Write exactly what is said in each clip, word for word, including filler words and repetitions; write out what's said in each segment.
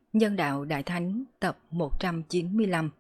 Nhân đạo Đại Thánh tập một trăm chín mươi lăm.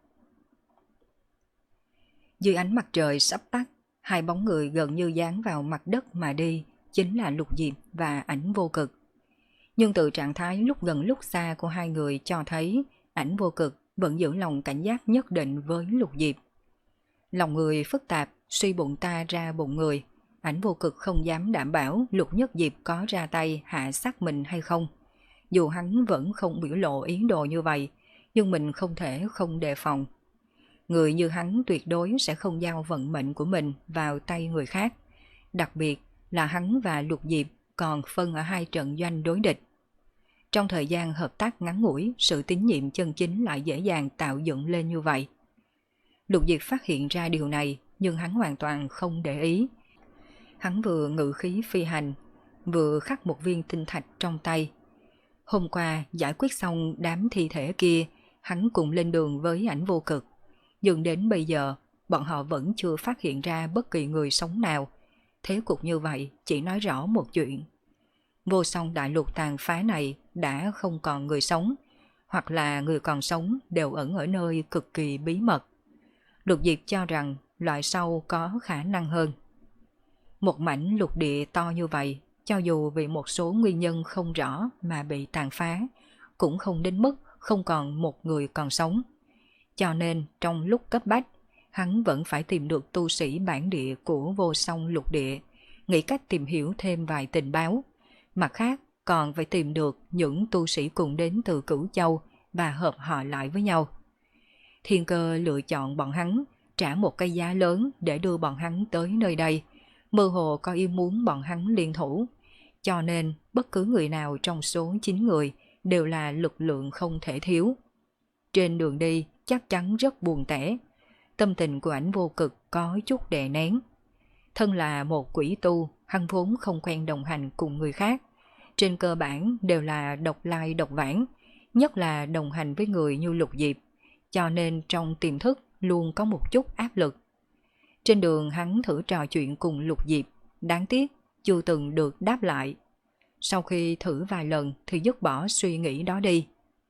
Dưới ánh mặt trời sắp tắt, hai bóng người gần như dán vào mặt đất mà đi, chính là Lục Diệp và Ảnh Vô Cực. Nhưng từ trạng thái lúc gần lúc xa của hai người cho thấy Ảnh Vô Cực vẫn giữ lòng cảnh giác nhất định với Lục Diệp. Lòng người phức tạp, suy bụng ta ra bụng người, Ảnh Vô Cực không dám đảm bảo Lục Nhất Diệp có ra tay hạ sát mình hay không. Dù hắn vẫn không biểu lộ ý đồ như vậy, nhưng mình không thể không đề phòng. Người như hắn tuyệt đối sẽ không giao vận mệnh của mình vào tay người khác. Đặc biệt là hắn và Lục Diệp còn phân ở hai trận doanh đối địch. Trong thời gian hợp tác ngắn ngủi, sự tín nhiệm chân chính lại dễ dàng tạo dựng lên như vậy. Lục Diệp phát hiện ra điều này, nhưng hắn hoàn toàn không để ý. Hắn vừa ngự khí phi hành, vừa khắc một viên tinh thạch trong tay. Hôm qua giải quyết xong đám thi thể kia, hắn cùng lên đường với Ảnh Vô Cực. Nhưng đến bây giờ, bọn họ vẫn chưa phát hiện ra bất kỳ người sống nào. Thế cục như vậy chỉ nói rõ một chuyện. Vô song đại lục tàn phá này đã không còn người sống, hoặc là người còn sống đều ẩn ở nơi cực kỳ bí mật. Lục Diệp cho rằng loại sau có khả năng hơn. Một mảnh lục địa to như vậy, cho dù vì một số nguyên nhân không rõ mà bị tàn phá, cũng không đến mức không còn một người còn sống. Cho nên trong lúc cấp bách, hắn vẫn phải tìm được tu sĩ bản địa của vô song lục địa, nghĩ cách tìm hiểu thêm vài tình báo. Mặt khác còn phải tìm được những tu sĩ cùng đến từ Cửu Châu và hợp họ lại với nhau. Thiên Cơ lựa chọn bọn hắn, trả một cái giá lớn để đưa bọn hắn tới nơi đây, mơ hồ có ý muốn bọn hắn liên thủ. Cho nên bất cứ người nào trong số chín người đều là lực lượng không thể thiếu. Trên đường đi chắc chắn rất buồn tẻ. Tâm tình của Ảnh Vô Cực có chút đè nén. Thân là một quỷ tu, hắn vốn không quen đồng hành cùng người khác. Trên cơ bản đều là độc lai độc vãng, nhất là đồng hành với người như Lục Diệp. Cho nên trong tiềm thức luôn có một chút áp lực. Trên đường hắn thử trò chuyện cùng Lục Diệp, đáng tiếc chưa từng được đáp lại. Sau khi thử vài lần thì dứt bỏ suy nghĩ đó đi.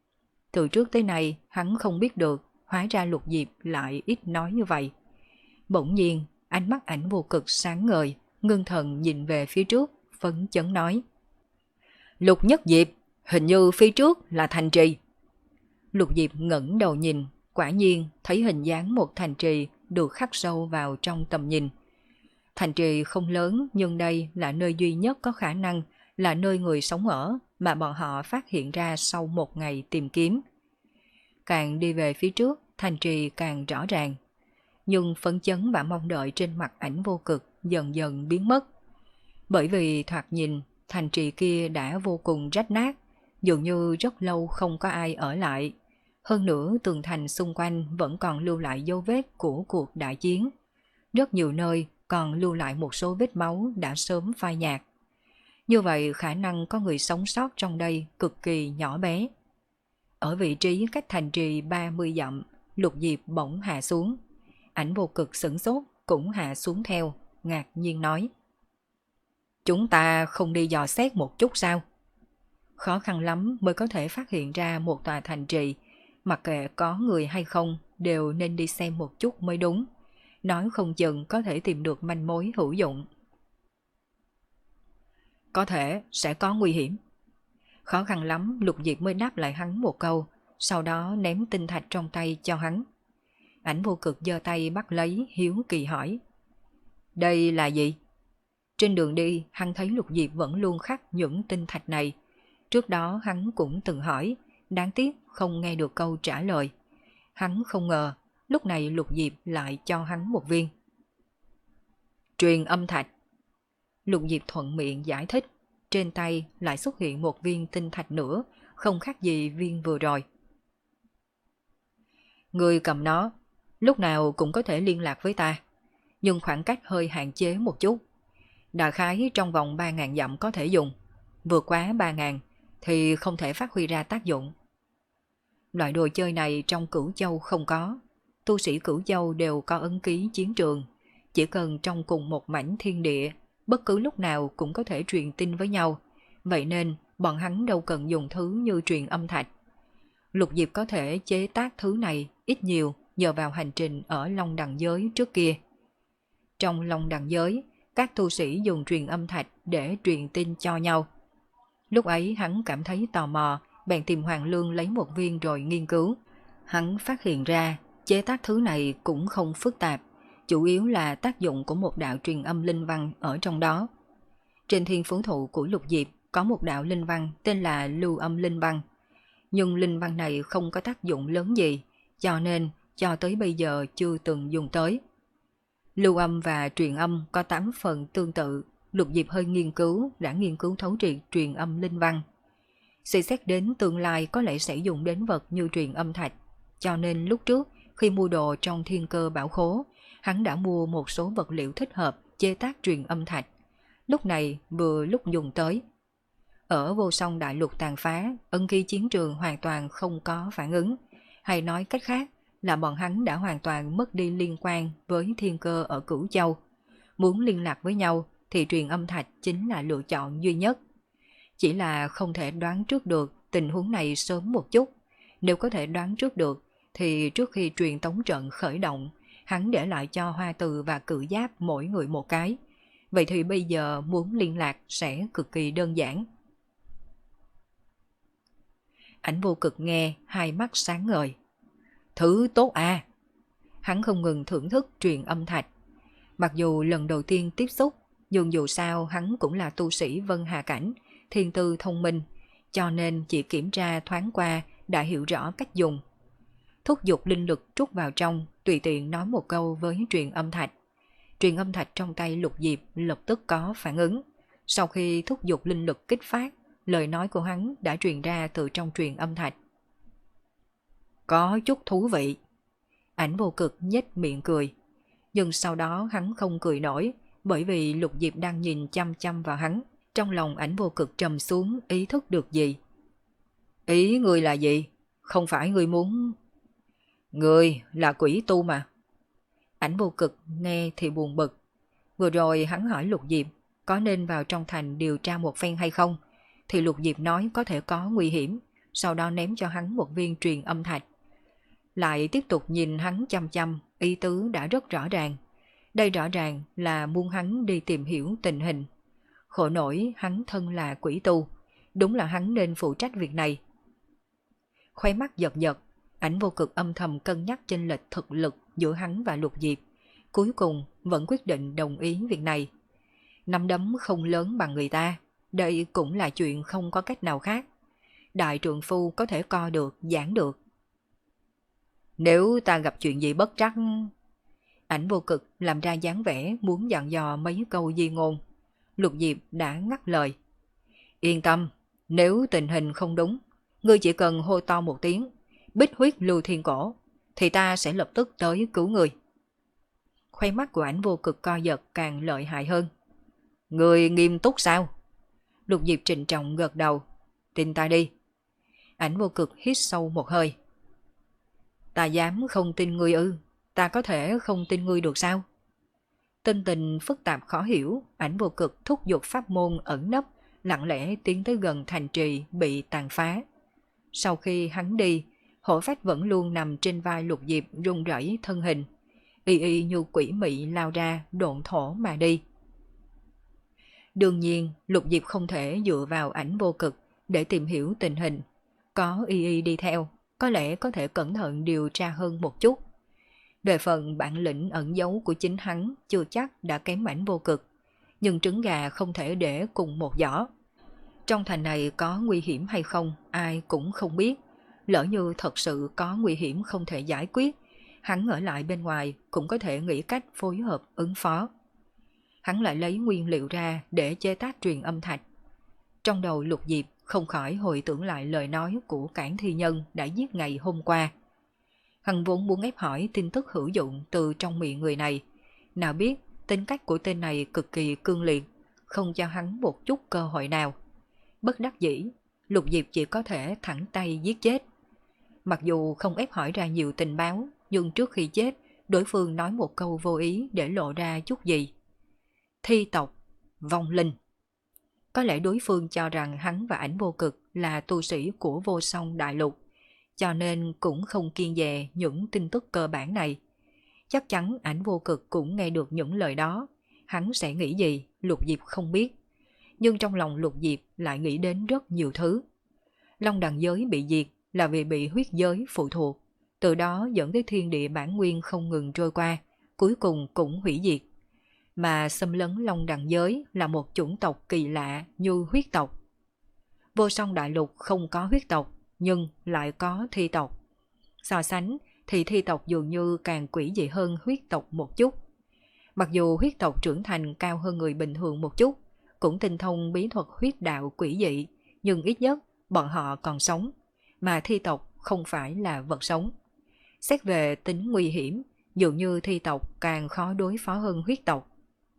Từ trước tới nay hắn không biết được, hóa ra Lục Diệp lại ít nói như vậy. Bỗng nhiên ánh mắt Ảnh Vô Cực sáng ngời, ngưng thần nhìn về phía trước, phấn chấn nói: Lục Nhất Diệp, hình như phía trước là thành trì. Lục Diệp ngẩng đầu nhìn, quả nhiên thấy hình dáng một thành trì được khắc sâu vào trong tầm nhìn. Thành trì không lớn, nhưng đây là nơi duy nhất có khả năng là nơi người sống ở mà bọn họ phát hiện ra sau một ngày tìm kiếm. Càng đi về phía trước, thành trì càng rõ ràng. Nhưng phấn chấn và mong đợi trên mặt Ảnh Vô Cực dần dần biến mất. Bởi vì thoạt nhìn, thành trì kia đã vô cùng rách nát, dường như rất lâu không có ai ở lại. Hơn nữa tường thành xung quanh vẫn còn lưu lại dấu vết của cuộc đại chiến. Rất nhiều nơi còn lưu lại một số vết máu đã sớm phai nhạt. Như vậy khả năng có người sống sót trong đây cực kỳ nhỏ bé. Ở vị trí cách thành trì ba mươi dặm, Lục Diệp bỗng hạ xuống. Ảnh Vô Cực sửng sốt cũng hạ xuống theo, ngạc nhiên nói: Chúng ta không đi dò xét một chút sao? Khó khăn lắm mới có thể phát hiện ra một tòa thành trì, mặc kệ có người hay không đều nên đi xem một chút mới đúng. Nói không chừng có thể tìm được manh mối hữu dụng. Có thể sẽ có nguy hiểm. Khó khăn lắm Lục Diệp mới đáp lại hắn một câu, sau đó ném tinh thạch trong tay cho hắn. Ảnh Vô Cực giơ tay bắt lấy, hiếu kỳ hỏi: Đây là gì? Trên đường đi hắn thấy Lục Diệp vẫn luôn khắc những tinh thạch này. Trước đó hắn cũng từng hỏi, đáng tiếc không nghe được câu trả lời. Hắn không ngờ lúc này Lục Diệp lại cho hắn một viên. Truyền âm thạch. Lục Diệp thuận miệng giải thích, trên tay lại xuất hiện một viên tinh thạch nữa, không khác gì viên vừa rồi. Người cầm nó, lúc nào cũng có thể liên lạc với ta, nhưng khoảng cách hơi hạn chế một chút. Đại khái trong vòng ba nghìn dặm có thể dùng, vượt quá ba nghìn thì không thể phát huy ra tác dụng. Loại đồ chơi này trong Cửu Châu không có. Tu sĩ Cửu Châu đều có ấn ký chiến trường, chỉ cần trong cùng một mảnh thiên địa, bất cứ lúc nào cũng có thể truyền tin với nhau. Vậy nên bọn hắn đâu cần dùng thứ như truyền âm thạch. Lục Diệp có thể chế tác thứ này ít nhiều nhờ vào hành trình ở Long Đằng Giới trước kia. Trong Long Đằng Giới, các tu sĩ dùng truyền âm thạch để truyền tin cho nhau. Lúc ấy hắn cảm thấy tò mò, bèn tìm Hoàng Lương lấy một viên rồi nghiên cứu. Hắn phát hiện ra chế tác thứ này cũng không phức tạp, chủ yếu là tác dụng của một đạo truyền âm linh văn ở trong đó. Trên thiên phú thụ của Lục Diệp có một đạo linh văn tên là lưu âm linh văn. Nhưng linh văn này không có tác dụng lớn gì, cho nên cho tới bây giờ chưa từng dùng tới. Lưu âm và truyền âm có tám phần tương tự, Lục Diệp hơi nghiên cứu đã nghiên cứu thấu triệt truyền âm linh văn. Suy xét đến tương lai có lẽ sẽ dùng đến vật như truyền âm thạch, cho nên lúc trước khi mua đồ trong thiên cơ bảo khố, hắn đã mua một số vật liệu thích hợp chế tác truyền âm thạch. Lúc này vừa lúc dùng tới. Ở vô song đại lục tàn phá, ân khí chiến trường hoàn toàn không có phản ứng, hay nói cách khác là bọn hắn đã hoàn toàn mất đi liên quan với thiên cơ ở Cửu Châu. Muốn liên lạc với nhau thì truyền âm thạch chính là lựa chọn duy nhất. Chỉ là không thể đoán trước được tình huống này sớm một chút. Nếu có thể đoán trước được thì trước khi truyền tống trận khởi động, hắn để lại cho Hoa Từ và Cự Giáp mỗi người một cái. Vậy thì bây giờ muốn liên lạc sẽ cực kỳ đơn giản. Ảnh Vô Cực nghe, hai mắt sáng ngời. Thứ tốt à! Hắn không ngừng thưởng thức truyền âm thạch. Mặc dù lần đầu tiên tiếp xúc, nhưng dù sao hắn cũng là tu sĩ Vân Hà Cảnh, thiên tư thông minh, cho nên chỉ kiểm tra thoáng qua đã hiểu rõ cách dùng. Thúc giục linh lực trút vào trong, tùy tiện nói một câu với truyền âm thạch. Truyền âm thạch trong tay Lục Diệp lập tức có phản ứng. Sau khi thúc giục linh lực kích phát, lời nói của hắn đã truyền ra từ trong truyền âm thạch. Có chút thú vị. Ảnh Vô Cực nhếch miệng cười. Nhưng sau đó hắn không cười nổi, bởi vì Lục Diệp đang nhìn chăm chăm vào hắn. Trong lòng Ảnh Vô Cực trầm xuống, ý thức được gì. Ý người là gì? Không phải người muốn... Người là quỷ tu mà. Ảnh Vô Cực nghe thì buồn bực. Vừa rồi hắn hỏi Lục Diệp có nên vào trong thành điều tra một phen hay không, thì Lục Diệp nói có thể có nguy hiểm, sau đó ném cho hắn một viên truyền âm thạch. Lại tiếp tục nhìn hắn chăm chăm, ý tứ đã rất rõ ràng. Đây rõ ràng là muốn hắn đi tìm hiểu tình hình. Khổ nổi hắn thân là quỷ tu, đúng là hắn nên phụ trách việc này. Khóe mắt giật giật, Ảnh Vô Cực âm thầm cân nhắc chênh lệch thực lực giữa hắn và Lục Diệp. Cuối cùng vẫn quyết định đồng ý việc này. Nắm đấm không lớn bằng người ta, đây cũng là chuyện không có cách nào khác. Đại trượng phu có thể co được, giảng được. Nếu ta gặp chuyện gì bất trắc... Ảnh Vô Cực làm ra dáng vẻ muốn dặn dò mấy câu di ngôn. Lục Diệp đã ngắt lời. Yên tâm, nếu tình hình không đúng, ngươi chỉ cần hô to một tiếng, bích huyết lưu thiên cổ, thì ta sẽ lập tức tới cứu người. Khoe mắt của Ảnh Vô Cực co giật càng lợi hại hơn. Người nghiêm túc sao? Lục Diệp trịnh trọng gật đầu. Tin ta đi. Ảnh Vô Cực hít sâu một hơi. Ta dám không tin ngươi ư? Ta có thể không tin ngươi được sao? Tinh tình phức tạp khó hiểu, Ảnh Vô Cực thúc giục pháp môn ẩn nấp, lặng lẽ tiến tới gần thành trì bị tàn phá. Sau khi hắn đi, hổ phách vẫn luôn nằm trên vai Lục Diệp run rẩy thân hình, y y như quỷ mị lao ra độn thổ mà đi. Đương nhiên, Lục Diệp không thể dựa vào Ảnh Vô Cực để tìm hiểu tình hình. Có y y đi theo, có lẽ có thể cẩn thận điều tra hơn một chút. Về phần bản lĩnh ẩn giấu của chính hắn chưa chắc đã kém Ảnh Vô Cực, nhưng trứng gà không thể để cùng một giỏ. Trong thành này có nguy hiểm hay không, ai cũng không biết. Lỡ như thật sự có nguy hiểm không thể giải quyết, hắn ở lại bên ngoài cũng có thể nghĩ cách phối hợp ứng phó. Hắn lại lấy nguyên liệu ra để chế tác truyền âm thạch. Trong đầu Lục Diệp không khỏi hồi tưởng lại lời nói của Cảng Thi Nhân đã giết ngày hôm qua. Hắn vốn muốn ép hỏi tin tức hữu dụng từ trong miệng người này, nào biết tính cách của tên này cực kỳ cương liệt, không cho hắn một chút cơ hội nào. Bất đắc dĩ, Lục Diệp chỉ có thể thẳng tay giết chết. Mặc dù không ép hỏi ra nhiều tình báo, nhưng trước khi chết, đối phương nói một câu vô ý để lộ ra chút gì. Thi tộc, vong linh. Có lẽ đối phương cho rằng hắn và Ảnh Vô Cực là tu sĩ của vô song đại lục, cho nên cũng không kiêng dè những tin tức cơ bản này. Chắc chắn Ảnh Vô Cực cũng nghe được những lời đó, hắn sẽ nghĩ gì Lục Diệp không biết. Nhưng trong lòng Lục Diệp lại nghĩ đến rất nhiều thứ. Long đằng giới bị diệt là vì bị huyết giới phụ thuộc, từ đó dẫn tới thiên địa bản nguyên không ngừng trôi qua, cuối cùng cũng hủy diệt. Mà xâm lấn Long đằng giới là một chủng tộc kỳ lạ như huyết tộc. Vô Song Đại Lục không có huyết tộc, nhưng lại có thi tộc. So sánh thì thi tộc dường như càng quỷ dị hơn huyết tộc một chút. Mặc dù huyết tộc trưởng thành cao hơn người bình thường một chút, cũng tinh thông bí thuật huyết đạo quỷ dị, nhưng ít nhất bọn họ còn sống, mà thi tộc không phải là vật sống. Xét về tính nguy hiểm, dường như thi tộc càng khó đối phó hơn huyết tộc.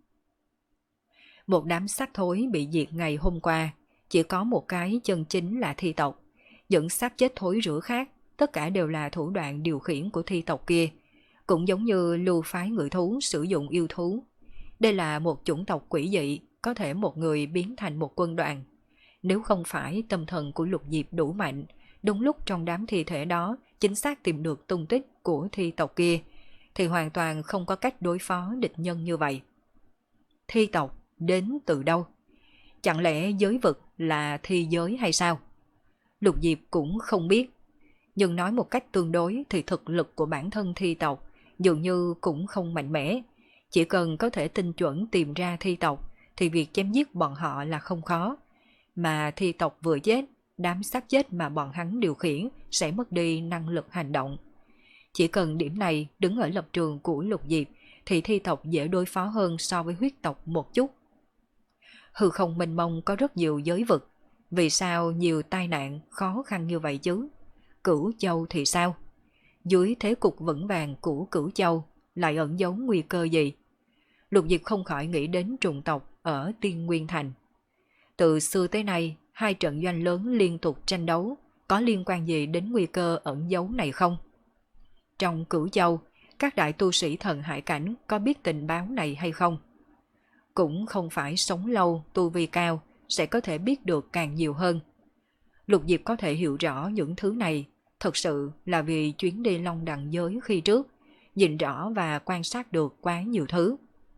Một đám xác thối bị diệt ngày hôm qua, chỉ có một cái chân chính là thi tộc. Những xác chết thối rữa khác, tất cả đều là thủ đoạn điều khiển của thi tộc kia, cũng giống như lưu phái ngự thú sử dụng yêu thú. Đây là một chủng tộc quỷ dị, có thể một người biến thành một quân đoàn. Nếu không phải tâm thần của Lục Diệp đủ mạnh, đúng lúc trong đám thi thể đó chính xác tìm được tung tích của thi tộc kia, thì hoàn toàn không có cách đối phó địch nhân như vậy. Thi tộc đến từ đâu? Chẳng lẽ giới vực là thi giới hay sao? Lục Diệp cũng không biết. Nhưng nói một cách tương đối thì thực lực của bản thân thi tộc dường như cũng không mạnh mẽ. Chỉ cần có thể tinh chuẩn tìm ra thi tộc thì việc chém giết bọn họ là không khó. Mà thi tộc vừa chết, đám xác chết mà bọn hắn điều khiển sẽ mất đi năng lực hành động. Chỉ cần điểm này đứng ở lập trường của Lục Diệp thì thi tộc dễ đối phó hơn so với huyết tộc một chút. Hư không mênh mông có rất nhiều giới vực, vì sao nhiều tai nạn khó khăn như vậy chứ? Cửu Châu thì sao? Dưới thế cục vững vàng của Cửu Châu lại ẩn giấu nguy cơ gì? Lục Diệp không khỏi nghĩ đến trùng tộc ở Tiên Nguyên Thành. Từ xưa tới nay, hai trận doanh lớn liên tục tranh đấu, có liên quan gì đến nguy cơ ẩn giấu này không? Trong Cửu Châu, các đại tu sĩ thần hải cảnh có biết tình báo này hay không? Cũng không phải sống lâu, tu vi cao, sẽ có thể biết được càng nhiều hơn. Lục Diệp có thể hiểu rõ những thứ này, thật sự là vì chuyến đi Long đằng giới khi trước, nhìn rõ và quan sát được quá nhiều thứ.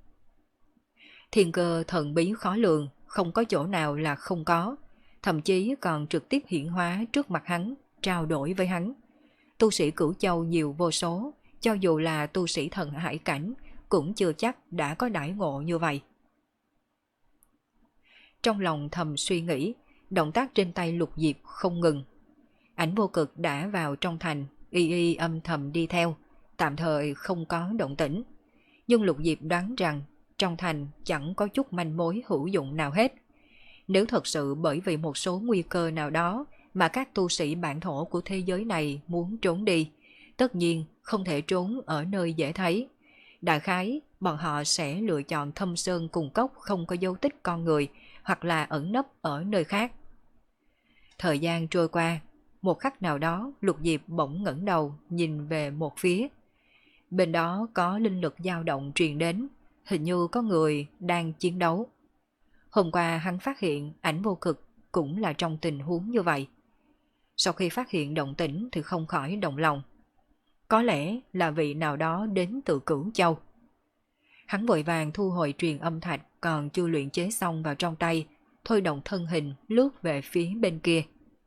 Thiên cơ thần bí khó lường, không có chỗ nào là không có, thậm chí còn trực tiếp hiển hóa trước mặt hắn, trao đổi với hắn. Tu sĩ Cửu Châu nhiều vô số, cho dù là tu sĩ thần hải cảnh, cũng chưa chắc đã có đãi ngộ như vậy. Trong lòng thầm suy nghĩ, động tác trên tay Lục Diệp không ngừng. Ảnh Vô Cực đã vào trong thành, y y âm thầm đi theo, tạm thời không có động tĩnh. Nhưng Lục Diệp đoán rằng trong thành chẳng có chút manh mối hữu dụng nào hết. Nếu thật sự bởi vì một số nguy cơ nào đó mà các tu sĩ bản thổ của thế giới này muốn trốn đi, tất nhiên không thể trốn ở nơi dễ thấy. Đại khái, bọn họ sẽ lựa chọn thâm sơn cùng cốc không có dấu tích con người, hoặc là ẩn nấp ở nơi khác. Thời gian trôi qua, một khắc nào đó Lục Diệp bỗng ngẩng đầu nhìn về một phía. Bên đó có linh lực dao động truyền đến, hình như có người đang chiến đấu. Hôm qua hắn phát hiện Ảnh Vô Cực cũng là trong tình huống như vậy. Sau khi phát hiện động tĩnh thì không khỏi động lòng. Có lẽ là vị nào đó đến từ Cửu Châu. Hắn vội vàng thu hồi truyền âm thạch còn chưa luyện chế xong vào trong tay, thôi động thân hình lướt về phía bên kia.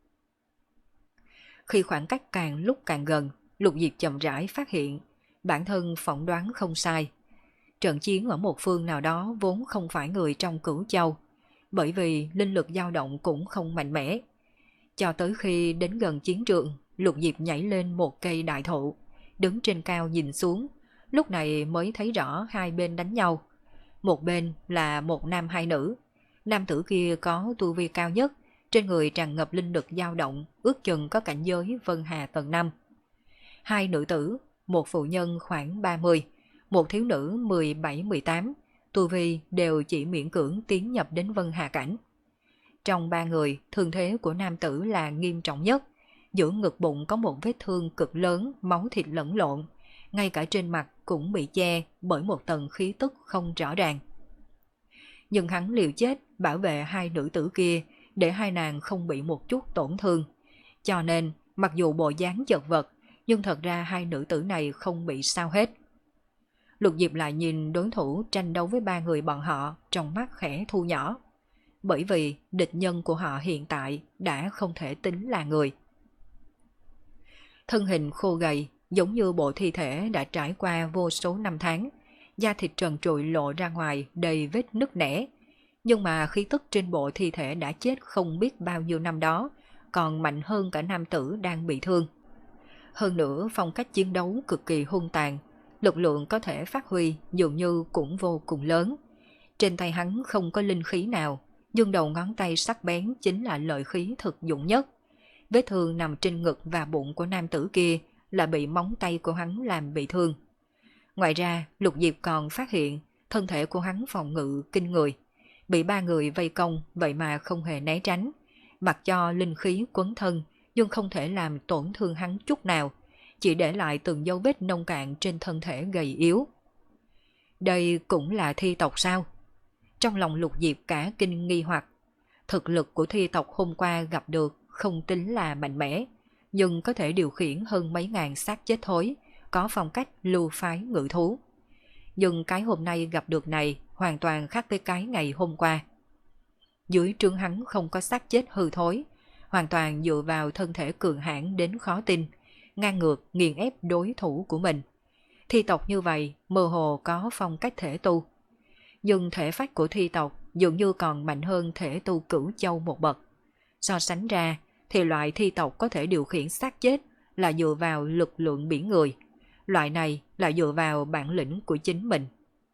Khi khoảng cách càng lúc càng gần, Lục Diệp chậm rãi phát hiện, bản thân phỏng đoán không sai. Trận chiến ở một phương nào đó vốn không phải người trong Cửu Châu, bởi vì linh lực dao động cũng không mạnh mẽ. Cho tới khi đến gần chiến trường, Lục Diệp nhảy lên một cây đại thụ, đứng trên cao nhìn xuống, lúc này mới thấy rõ hai bên đánh nhau. Một bên là một nam hai nữ, nam tử kia có tu vi cao nhất, trên người tràn ngập linh lực dao động, ước chừng có cảnh giới Vân Hà tầng năm. Hai nữ tử, một phụ nhân khoảng ba mươi, một thiếu nữ mười bảy mười tám, tu vi đều chỉ miễn cưỡng tiến nhập đến Vân Hà cảnh. Trong ba người, thương thế của nam tử là nghiêm trọng nhất, giữa ngực bụng có một vết thương cực lớn, máu thịt lẫn lộn, ngay cả trên mặt cũng bị che bởi một tầng khí tức không rõ ràng. Nhưng hắn liều chết bảo vệ hai nữ tử kia để hai nàng không bị một chút tổn thương, cho nên Mặc dù bộ dáng chật vật, nhưng thật ra hai nữ tử này không bị sao hết. Lục Diệp lại nhìn đối thủ tranh đấu với ba người bọn họ, trong mắt khẽ thu nhỏ. Bởi vì địch nhân của họ hiện tại đã không thể tính là người. Thân hình khô gầy, giống như bộ thi thể đã trải qua vô số năm tháng, da thịt trần trụi lộ ra ngoài đầy vết nứt nẻ. Nhưng mà khí tức trên bộ thi thể đã chết không biết bao nhiêu năm đó, còn mạnh hơn cả nam tử đang bị thương. Hơn nữa phong cách chiến đấu cực kỳ hung tàn, lực lượng có thể phát huy dường như cũng vô cùng lớn. Trên tay hắn không có linh khí nào, nhưng đầu ngón tay sắc bén chính là lợi khí thực dụng nhất. Vết thương nằm trên ngực và bụng của nam tử kia là bị móng tay của hắn làm bị thương. Ngoài ra, Lục Diệp còn phát hiện thân thể của hắn phòng ngự kinh người. Bị ba người vây công vậy mà không hề né tránh. Mặc cho linh khí quấn thân nhưng không thể làm tổn thương hắn chút nào, chỉ để lại từng dấu vết nông cạn trên thân thể gầy yếu. Đây cũng là thi tộc sao? Trong lòng Lục Diệp cả kinh nghi hoặc. Thực lực của thi tộc hôm qua gặp được không tính là mạnh mẽ, nhưng có thể điều khiển hơn mấy ngàn xác chết thối, có phong cách lưu phái ngự thú. Nhưng cái hôm nay gặp được này hoàn toàn khác với cái ngày hôm qua. Dưới trướng hắn không có xác chết hư thối, hoàn toàn dựa vào thân thể cường hãn đến khó tin, ngang ngược nghiền ép đối thủ của mình. Thi tộc như vậy mơ hồ có phong cách thể tu. Nhưng thể phách của thi tộc dường như còn mạnh hơn thể tu Cửu Châu một bậc. So sánh ra thì loại thi tộc có thể điều khiển xác chết là dựa vào lực lượng biển người. Loại này là dựa vào bản lĩnh của chính mình.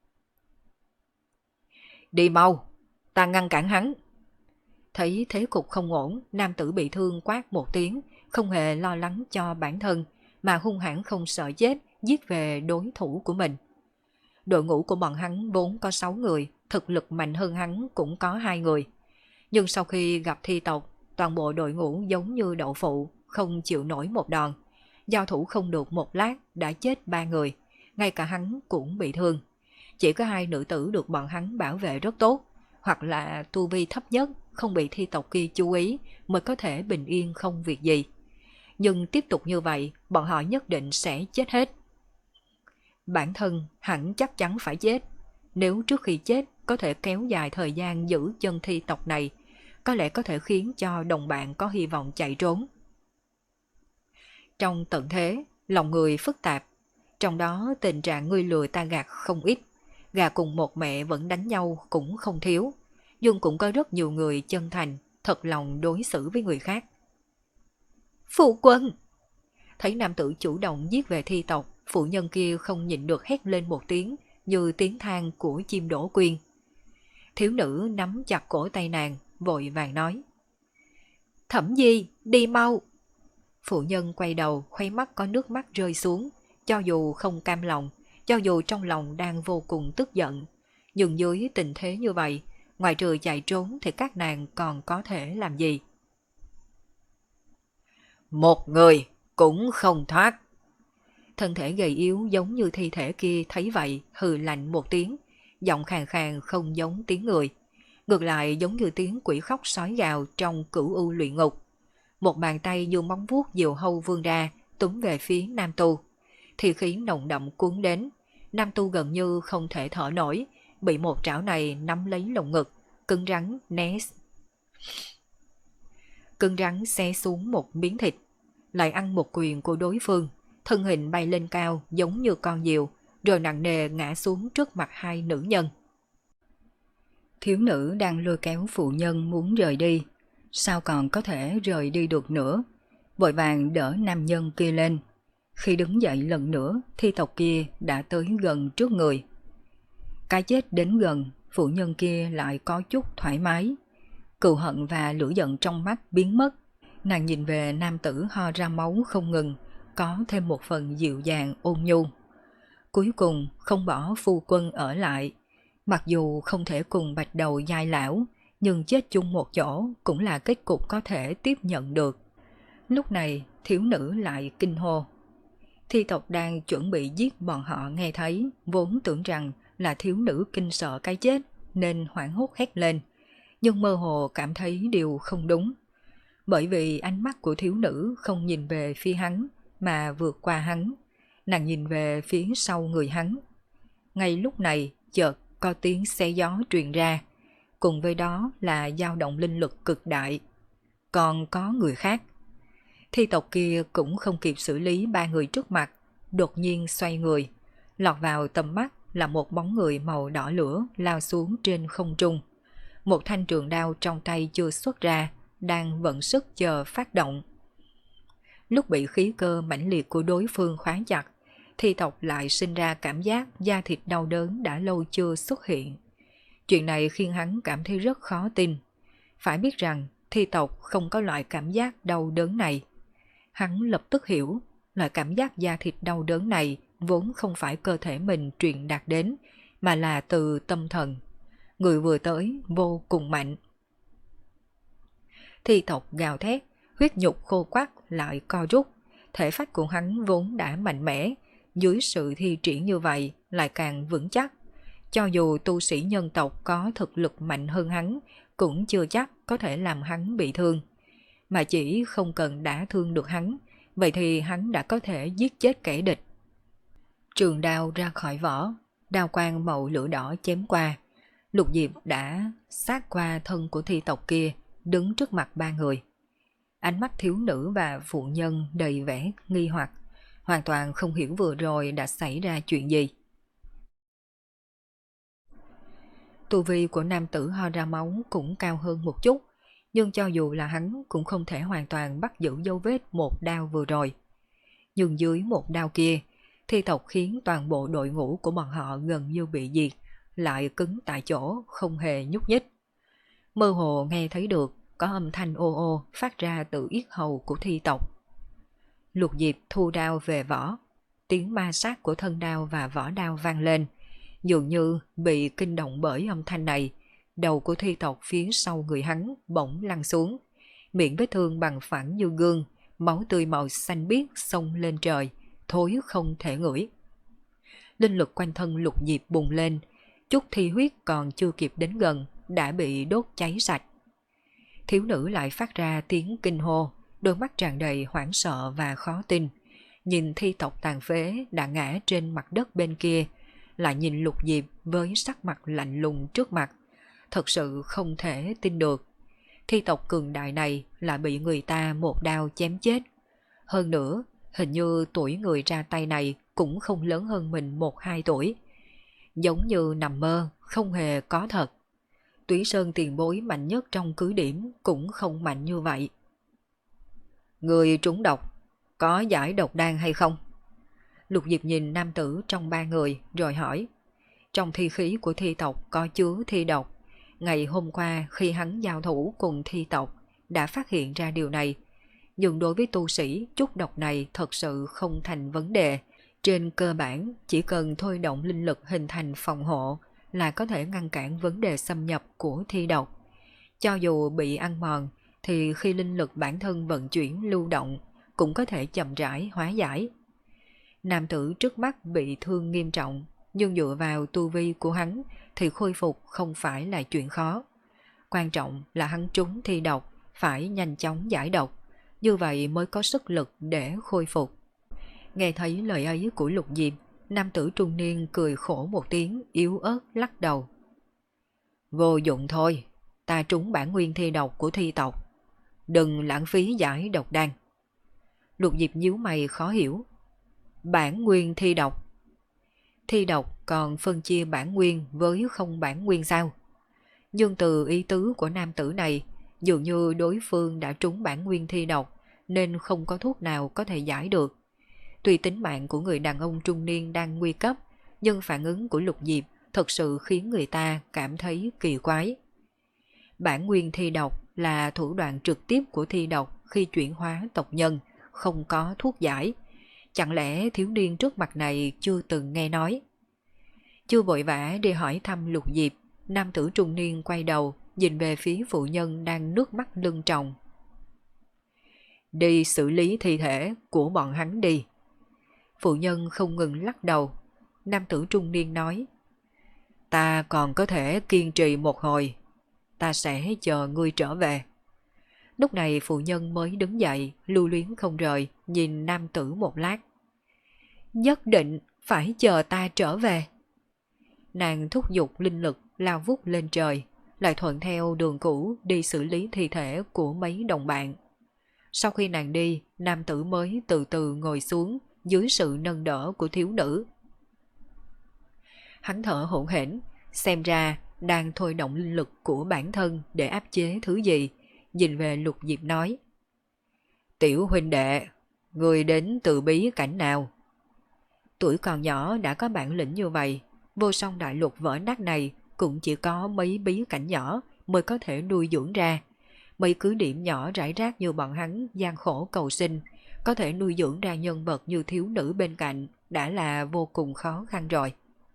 Đi mau, ta ngăn cản hắn. Thấy thế cục không ổn, nam tử bị thương quát một tiếng, không hề lo lắng cho bản thân, mà hung hãn không sợ chết, giết về đối thủ của mình. Đội ngũ của bọn hắn vốn có sáu người, thực lực mạnh hơn hắn cũng có hai người. Nhưng sau khi gặp thi tộc, toàn bộ đội ngũ giống như đậu phụ, không chịu nổi một đòn. Giao thủ không được một lát đã chết ba người, ngay cả hắn cũng bị thương. Chỉ có hai nữ tử được bọn hắn bảo vệ rất tốt, hoặc là tu vi thấp nhất không bị thi tộc kia chú ý mới có thể bình yên không việc gì. Nhưng tiếp tục như vậy, bọn họ nhất định sẽ chết hết. Bản thân hẳn chắc chắn phải chết. Nếu trước khi chết có thể kéo dài thời gian giữ chân thi tộc này, có lẽ có thể khiến cho đồng bạn có hy vọng chạy trốn. Trong tận thế, lòng người phức tạp, trong đó tình trạng ngươi lừa ta gạt không ít. Gà cùng một mẹ vẫn đánh nhau cũng không thiếu, nhưng cũng có rất nhiều người chân thành, thật lòng đối xử với người khác. Phụ quân! Thấy nam tử chủ động giết về thi tộc, phụ nhân kia không nhịn được hét lên một tiếng như tiếng than của chim đổ quyên. Thiếu nữ nắm chặt cổ tay nàng, vội vàng nói. Thẩm Di, đi mau! Phụ nhân quay đầu, khoe mắt có nước mắt rơi xuống, cho dù không cam lòng, cho dù trong lòng đang vô cùng tức giận. Nhưng dưới tình thế như vậy, ngoài trừ chạy trốn thì các nàng còn có thể làm gì? Một người cũng không thoát. Thân thể gầy yếu giống như thi thể kia thấy vậy, hừ lạnh một tiếng, giọng khàn khàn không giống tiếng người. Ngược lại giống như tiếng quỷ khóc sói gào trong cửu u luyện ngục. Một bàn tay dùng móng vuốt diều hâu vươn ra, túm về phía nam tu. Thì khí nồng đậm cuốn đến, nam tu gần như không thể thở nổi, bị một trảo này nắm lấy lồng ngực, cứng rắn né. Cứng rắn xé xuống một miếng thịt, lại ăn một quyền của đối phương, thân hình bay lên cao giống như con diều, rồi nặng nề ngã xuống trước mặt hai nữ nhân. Thiếu nữ đang lôi kéo phụ nhân muốn rời đi, sao còn có thể rời đi được nữa, vội vàng đỡ nam nhân kia lên. Khi đứng dậy lần nữa, thi tộc kia đã tới gần trước người. Cái chết đến gần, phụ nhân kia lại có chút thoải mái. Cừu hận và lửa giận trong mắt biến mất. Nàng nhìn về nam tử ho ra máu không ngừng, có thêm một phần dịu dàng ôn nhu. Cuối cùng không bỏ phu quân ở lại. Mặc dù không thể cùng bạch đầu giai lão, nhưng chết chung một chỗ cũng là kết cục có thể tiếp nhận được. Lúc này thiếu nữ lại kinh hô. Thi tộc đang chuẩn bị giết bọn họ nghe thấy, vốn tưởng rằng là thiếu nữ kinh sợ cái chết nên hoảng hốt hét lên, nhưng mơ hồ cảm thấy điều không đúng. Bởi vì ánh mắt của thiếu nữ không nhìn về phía hắn mà vượt qua hắn, nàng nhìn về phía sau người hắn. Ngay lúc này chợt có tiếng xé gió truyền ra, cùng với đó là dao động linh lực cực đại. Còn có người khác. Thi tộc kia cũng không kịp xử lý ba người trước mặt, đột nhiên xoay người, lọt vào tầm mắt là một bóng người màu đỏ lửa lao xuống trên không trung. Một thanh trường đao trong tay chưa xuất ra, đang vận sức chờ phát động. Lúc bị khí cơ mãnh liệt của đối phương khóa chặt, Thi tộc lại sinh ra cảm giác da thịt đau đớn đã lâu chưa xuất hiện. Chuyện này khiến hắn cảm thấy rất khó tin. Phải biết rằng Thi tộc không có loại cảm giác đau đớn này. Hắn lập tức hiểu, loại cảm giác da thịt đau đớn này vốn không phải cơ thể mình truyền đạt đến, mà là từ tâm thần. Người vừa tới vô cùng mạnh. Thi tộc gào thét, huyết nhục khô quắc lại co rút. Thể phách của hắn vốn đã mạnh mẽ, dưới sự thi triển như vậy lại càng vững chắc. Cho dù tu sĩ nhân tộc có thực lực mạnh hơn hắn, cũng chưa chắc có thể làm hắn bị thương. Mà chỉ không cần đả thương được hắn, vậy thì hắn đã có thể giết chết kẻ địch. Trường đao ra khỏi vỏ, đao quang màu lửa đỏ chém qua. Lục Diệp đã sát qua thân của thi tộc kia, đứng trước mặt ba người. Ánh mắt thiếu nữ và phụ nhân đầy vẻ nghi hoặc, hoàn toàn không hiểu vừa rồi đã xảy ra chuyện gì. Tu vi của nam tử ho ra máu cũng cao hơn một chút, nhưng cho dù là hắn cũng không thể hoàn toàn bắt giữ dấu vết một đao vừa rồi. Nhưng dưới một đao kia, thi tộc khiến toàn bộ đội ngũ của bọn họ gần như bị diệt, lại cứng tại chỗ không hề nhúc nhích. Mơ hồ nghe thấy được có âm thanh ô ô phát ra từ yết hầu của thi tộc. Lục Diệp thu đao về vỏ, tiếng ma sát của thân đao và vỏ đao vang lên. Dường như bị kinh động bởi âm thanh này, đầu của thi tộc phía sau người hắn bỗng lăn xuống, miệng vết thương bằng phẳng như gương, máu tươi màu xanh biếc xông lên trời, thối không thể ngửi. Linh lực quanh thân Lục Diệp bùng lên, chút thi huyết còn chưa kịp đến gần đã bị đốt cháy sạch. Thiếu nữ lại phát ra tiếng kinh hô, đôi mắt tràn đầy hoảng sợ và khó tin, nhìn thi tộc tàn phế đã ngã trên mặt đất bên kia, lại nhìn Lục Diệp với sắc mặt lạnh lùng trước mặt, thật sự không thể tin được. Thi tộc cường đại này là bị người ta một đao chém chết. Hơn nữa, hình như tuổi người ra tay này cũng không lớn hơn mình một hai tuổi. Giống như nằm mơ, không hề có thật. Túy Sơn tiền bối mạnh nhất trong cứ điểm cũng không mạnh như vậy. Người trúng độc, có giải độc đan hay không? Lục Diệp nhìn nam tử trong ba người rồi hỏi. Trong thi khí của thi tộc có chứa thi độc. Ngày hôm qua khi hắn giao thủ cùng thi tộc đã phát hiện ra điều này. Nhưng đối với tu sĩ, chút độc này thật sự không thành vấn đề. Trên cơ bản, chỉ cần thôi động linh lực hình thành phòng hộ là có thể ngăn cản vấn đề xâm nhập của thi độc. Cho dù bị ăn mòn, thì khi linh lực bản thân vận chuyển lưu động cũng có thể chậm rãi hóa giải. Nam tử trước mắt bị thương nghiêm trọng, nhưng dựa vào tu vi của hắn thì khôi phục không phải là chuyện khó. Quan trọng là hắn trúng thi độc, phải nhanh chóng giải độc, như vậy mới có sức lực để khôi phục. Nghe thấy lời ấy của Lục Diệp, nam tử trung niên cười khổ một tiếng, yếu ớt lắc đầu. Vô dụng thôi, ta trúng bản nguyên thi độc của thi tộc. Đừng lãng phí giải độc đan. Lục Diệp nhíu mày khó hiểu. Bản nguyên thi độc? Thi độc còn phân chia bản nguyên với không bản nguyên sao? Nhưng từ ý tứ của nam tử này, dường như đối phương đã trúng bản nguyên thi độc nên không có thuốc nào có thể giải được. Tuy tính mạng của người đàn ông trung niên đang nguy cấp, nhưng phản ứng của Lục Diệp thật sự khiến người ta cảm thấy kỳ quái. Bản nguyên thi độc là thủ đoạn trực tiếp của thi độc khi chuyển hóa tộc nhân, không có thuốc giải. Chẳng lẽ thiếu niên trước mặt này chưa từng nghe nói? Chưa vội vã đi hỏi thăm Lục Diệp, nam tử trung niên quay đầu, nhìn về phía phụ nhân đang nước mắt lưng tròng. Đi xử lý thi thể của bọn hắn đi. Phụ nhân không ngừng lắc đầu. Nam tử trung niên nói. Ta còn có thể kiên trì một hồi. Ta sẽ chờ ngươi trở về. Lúc này phụ nhân mới đứng dậy, lưu luyến không rời, nhìn nam tử một lát. Nhất định phải chờ ta trở về. Nàng thúc giục linh lực lao vút lên trời, lại thuận theo đường cũ đi xử lý thi thể của mấy đồng bạn. Sau khi nàng đi, nam tử mới từ từ ngồi xuống dưới sự nâng đỡ của thiếu nữ. Hắn thở hổn hển, xem ra đang thôi động linh lực của bản thân để áp chế thứ gì, nhìn về Lục Diệp nói. Tiểu huynh đệ, người đến từ bí cảnh nào? Tuổi còn nhỏ đã có bản lĩnh như vậy, Vô Song Đại Lục vỡ nát này cũng chỉ có mấy bí cảnh nhỏ mới có thể nuôi dưỡng ra. Mấy cứ điểm nhỏ rải rác như bọn hắn gian khổ cầu sinh, có thể nuôi dưỡng ra nhân vật như thiếu nữ bên cạnh đã là vô cùng khó khăn rồi.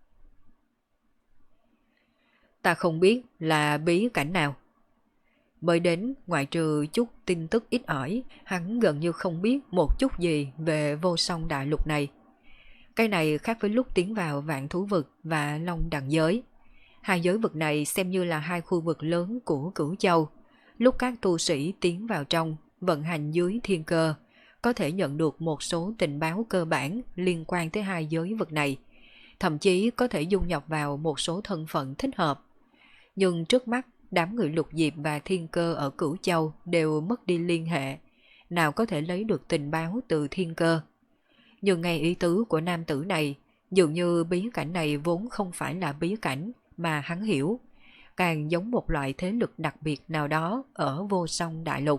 Ta không biết là bí cảnh nào. Mới đến, ngoại trừ chút tin tức ít ỏi, hắn gần như không biết một chút gì về Vô Song Đại Lục này. Cái này khác với lúc tiến vào Vạn Thú Vực và Long Đằng Giới. Hai giới vực này xem như là hai khu vực lớn của Cửu Châu. Lúc các tu sĩ tiến vào trong, vận hành dưới thiên cơ, có thể nhận được một số tình báo cơ bản liên quan tới hai giới vực này. Thậm chí có thể dung nhập vào một số thân phận thích hợp. Nhưng trước mắt, đám người Lục Diệp và thiên cơ ở Cửu Châu đều mất đi liên hệ. Nào có thể lấy được tình báo từ thiên cơ. Nhưng ngay ý tứ của nam tử này, dường như bí cảnh này vốn không phải là bí cảnh mà hắn hiểu, càng giống một loại thế lực đặc biệt nào đó ở Vô Song Đại Lục.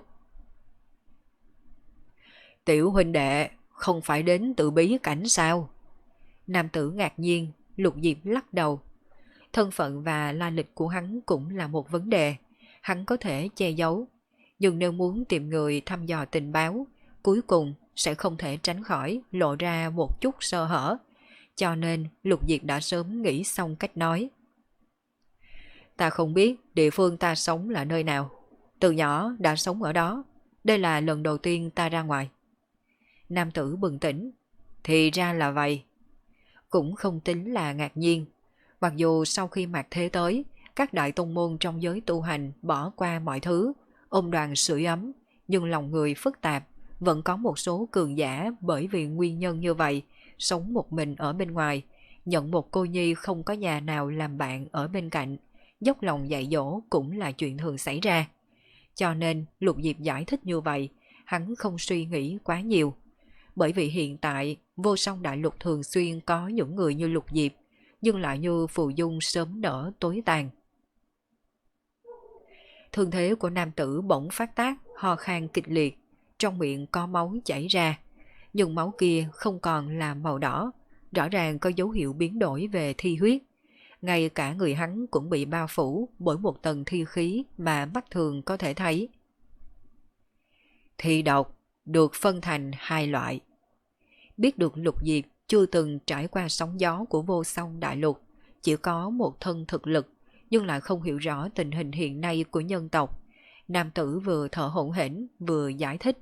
Tiểu huynh đệ, không phải đến từ bí cảnh sao? Nam tử ngạc nhiên, Lục Diệp lắc đầu. Thân phận và la lịch của hắn cũng là một vấn đề, hắn có thể che giấu. Nhưng nếu muốn tìm người thăm dò tình báo, cuối cùng sẽ không thể tránh khỏi lộ ra một chút sơ hở. Cho nên Lục Diệp đã sớm nghĩ xong cách nói. Ta không biết địa phương ta sống là nơi nào. Từ nhỏ đã sống ở đó. Đây là lần đầu tiên ta ra ngoài. Nam tử bừng tỉnh. Thì ra là vậy. Cũng không tính là ngạc nhiên. Mặc dù sau khi mạt thế tới, các đại tông môn trong giới tu hành bỏ qua mọi thứ, ôm đoàn sưởi ấm, nhưng lòng người phức tạp, vẫn có một số cường giả bởi vì nguyên nhân như vậy, sống một mình ở bên ngoài, nhận một cô nhi không có nhà nào làm bạn ở bên cạnh, dốc lòng dạy dỗ cũng là chuyện thường xảy ra. Cho nên Lục Diệp giải thích như vậy, hắn không suy nghĩ quá nhiều. Bởi vì hiện tại Vô Song Đại Lục thường xuyên có những người như Lục Diệp, nhưng lại như phù dung sớm nở tối tàn. Thương thế của nam tử bỗng phát tác, ho khan kịch liệt, trong miệng có máu chảy ra, nhưng máu kia không còn là màu đỏ, rõ ràng có dấu hiệu biến đổi về thi huyết. Ngay cả người hắn cũng bị bao phủ bởi một tầng thi khí mà mắt thường có thể thấy. Thi độc được phân thành hai loại. Biết được Lục Diệp chưa từng trải qua sóng gió của Vô Song Đại Lục, chỉ có một thân thực lực, nhưng lại không hiểu rõ tình hình hiện nay của nhân tộc. Nam tử vừa thở hổn hển vừa giải thích.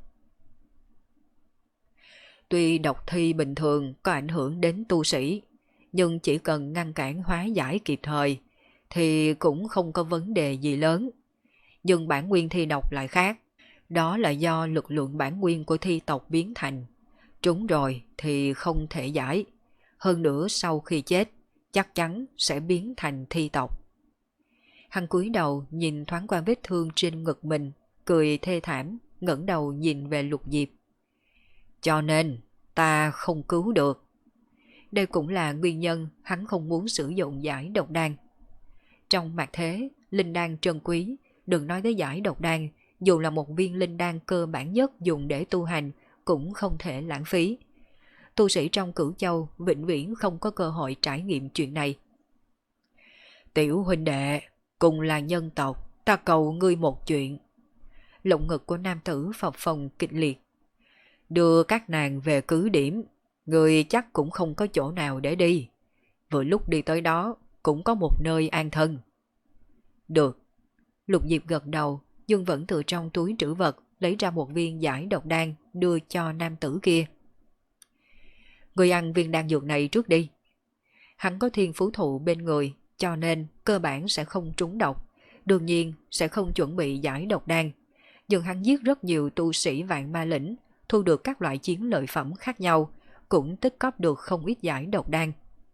Tuy độc thi bình thường có ảnh hưởng đến tu sĩ, nhưng chỉ cần ngăn cản hóa giải kịp thời thì cũng không có vấn đề gì lớn. Nhưng bản nguyên thi độc lại khác, đó là do lực lượng bản nguyên của thi tộc biến thành. Trúng rồi thì không thể giải, hơn nữa sau khi chết chắc chắn sẽ biến thành thi tộc. Hắn cúi đầu nhìn thoáng qua vết thương trên ngực mình, cười thê thảm, ngẩng đầu nhìn về Lục Diệp. Cho nên ta không cứu được. Đây cũng là nguyên nhân hắn không muốn sử dụng giải độc đan. Trong mạt thế, linh đan trân quý, đừng nói tới giải độc đan, dù là một viên linh đan cơ bản nhất dùng để tu hành cũng không thể lãng phí. Tu sĩ trong Cửu Châu vĩnh viễn không có cơ hội trải nghiệm chuyện này. Tiểu huynh đệ, cùng là nhân tộc, ta cầu ngươi một chuyện. Lồng ngực của nam tử phập phồng kịch liệt. Đưa các nàng về cứ điểm, người chắc cũng không có chỗ nào để đi. Vừa lúc đi tới đó, cũng có một nơi an thân. Được. Lục Diệp gật đầu, nhưng vẫn từ trong túi trữ vật lấy ra một viên giải độc đan đưa cho nam tử kia. Người ăn viên đan dược này trước đi. Hắn có thiên phú thụ bên người, cho nên cơ bản sẽ không trúng độc, đương nhiên sẽ không chuẩn bị giải độc đan. Nhưng hắn giết rất nhiều tu sĩ vạn ma lĩnh, thu được các loại chiến lợi phẩm khác nhau, cũng tích cóp được không ít giải độc đan.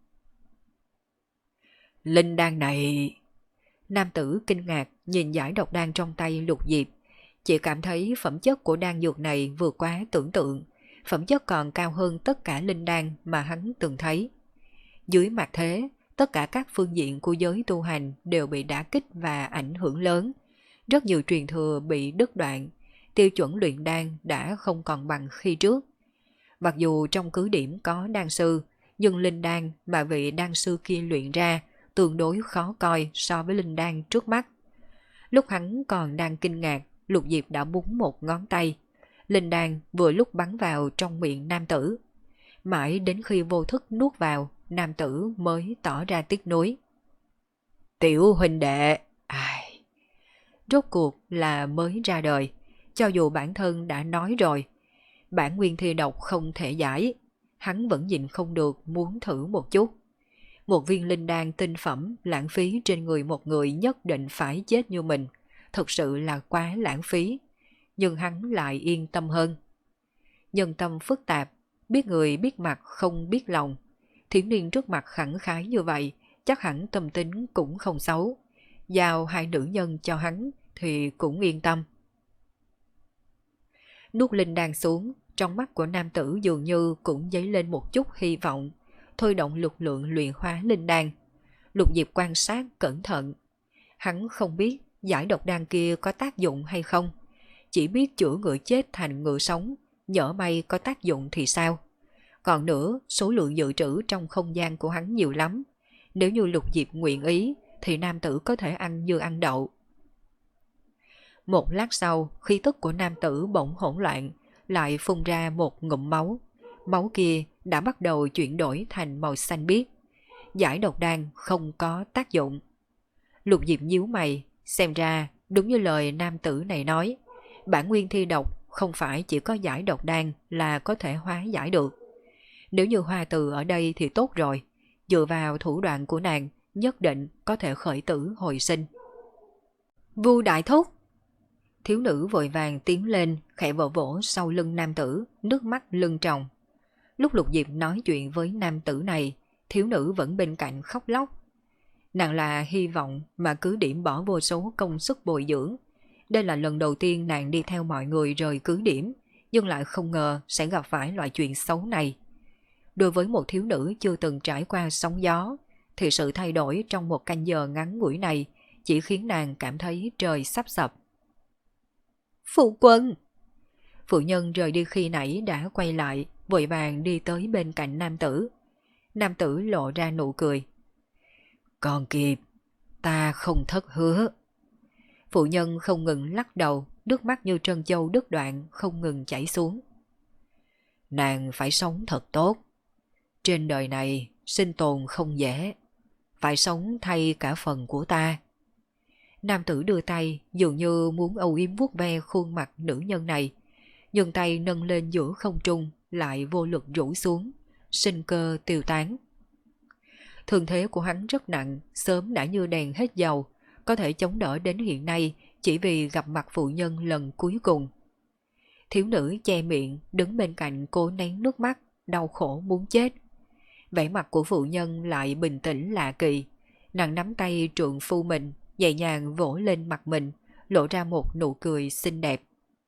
Linh đan này... Nam tử kinh ngạc nhìn giải độc đan trong tay Lục Diệp, chỉ cảm thấy phẩm chất của đan dược này vượt quá tưởng tượng, phẩm chất còn cao hơn tất cả linh đan mà hắn từng thấy. Dưới mặt thế, tất cả các phương diện của giới tu hành đều bị đả kích và ảnh hưởng lớn. Rất nhiều truyền thừa bị đứt đoạn, tiêu chuẩn luyện đan đã không còn bằng khi trước. Mặc dù trong cứ điểm có đan sư, nhưng linh đan mà vị đan sư kia luyện ra tương đối khó coi so với linh đan trước mắt. Lúc hắn còn đang kinh ngạc, Lục Diệp đã búng một ngón tay. Linh đan vừa lúc bắn vào trong miệng nam tử. Mãi đến khi vô thức nuốt vào, nam tử mới tỏ ra tiếc nuối. Tiểu huynh đệ, ai... Rốt cuộc là mới ra đời, cho dù bản thân đã nói rồi, bản nguyên thi độc không thể giải, hắn vẫn nhịn không được muốn thử một chút. Một viên linh đan tinh phẩm lãng phí trên người một người nhất định phải chết như mình, thật sự là quá lãng phí, nhưng hắn lại yên tâm hơn. Nhân tâm phức tạp, biết người biết mặt không biết lòng, thiếu niên trước mặt khẳng khái như vậy, chắc hẳn tâm tính cũng không xấu. Giao hai nữ nhân cho hắn thì cũng yên tâm. Nuốt linh đan xuống, trong mắt của nam tử dường như cũng dấy lên một chút hy vọng, thôi động lực lượng luyện hóa linh đan. Lục Diệp quan sát cẩn thận. Hắn không biết giải độc đan kia có tác dụng hay không, chỉ biết chữa người chết thành người sống, nhỡ may có tác dụng thì sao. Còn nữa, số lượng dự trữ trong không gian của hắn nhiều lắm. Nếu như Lục Diệp nguyện ý, thì nam tử có thể ăn như ăn đậu. Một lát sau, khí tức của nam tử bỗng hỗn loạn, lại phun ra một ngụm máu. Máu kia đã bắt đầu chuyển đổi thành màu xanh biếc. Giải độc đan không có tác dụng. Lục Diệp nhíu mày, xem ra đúng như lời nam tử này nói, bản nguyên thi độc không phải chỉ có giải độc đan là có thể hóa giải được. Nếu như Hoa Từ ở đây thì tốt rồi, dựa vào thủ đoạn của nàng nhất định có thể khởi tử hồi sinh. Vu đại thúc! Thiếu nữ vội vàng tiến lên, khẽ vỗ vỗ sau lưng nam tử, nước mắt lưng tròng. Lúc Lục Diệp nói chuyện với nam tử này, thiếu nữ vẫn bên cạnh khóc lóc. Nàng là hy vọng mà cứ điểm bỏ vô số công sức bồi dưỡng. Đây là lần đầu tiên nàng đi theo mọi người rời cứ điểm, nhưng lại không ngờ sẽ gặp phải loại chuyện xấu này. Đối với một thiếu nữ chưa từng trải qua sóng gió, thì sự thay đổi trong một canh giờ ngắn ngủi này chỉ khiến nàng cảm thấy trời sắp sập. Phụ quân! Phụ nhân rời đi khi nãy đã quay lại, vội vàng đi tới bên cạnh nam tử. Nam tử lộ ra nụ cười. Còn kịp, ta không thất hứa. Phụ nhân không ngừng lắc đầu, nước mắt như trân châu đứt đoạn không ngừng chảy xuống. Nàng phải sống thật tốt. Trên đời này sinh tồn không dễ, phải sống thay cả phần của ta. Nam tử đưa tay dường như muốn âu yếm vuốt ve khuôn mặt nữ nhân này, nhưng tay nâng lên giữa không trung lại vô lực rũ xuống, sinh cơ tiêu tán. Thương thế của hắn rất nặng, sớm đã như đèn hết dầu, có thể chống đỡ đến hiện nay chỉ vì gặp mặt phụ nhân lần cuối cùng. Thiếu nữ che miệng đứng bên cạnh cố nén nước mắt, đau khổ muốn chết. Vẻ mặt của phụ nhân lại bình tĩnh lạ kỳ, nàng nắm tay trượng phu mình, nhẹ nhàng vỗ lên mặt mình, lộ ra một nụ cười xinh đẹp.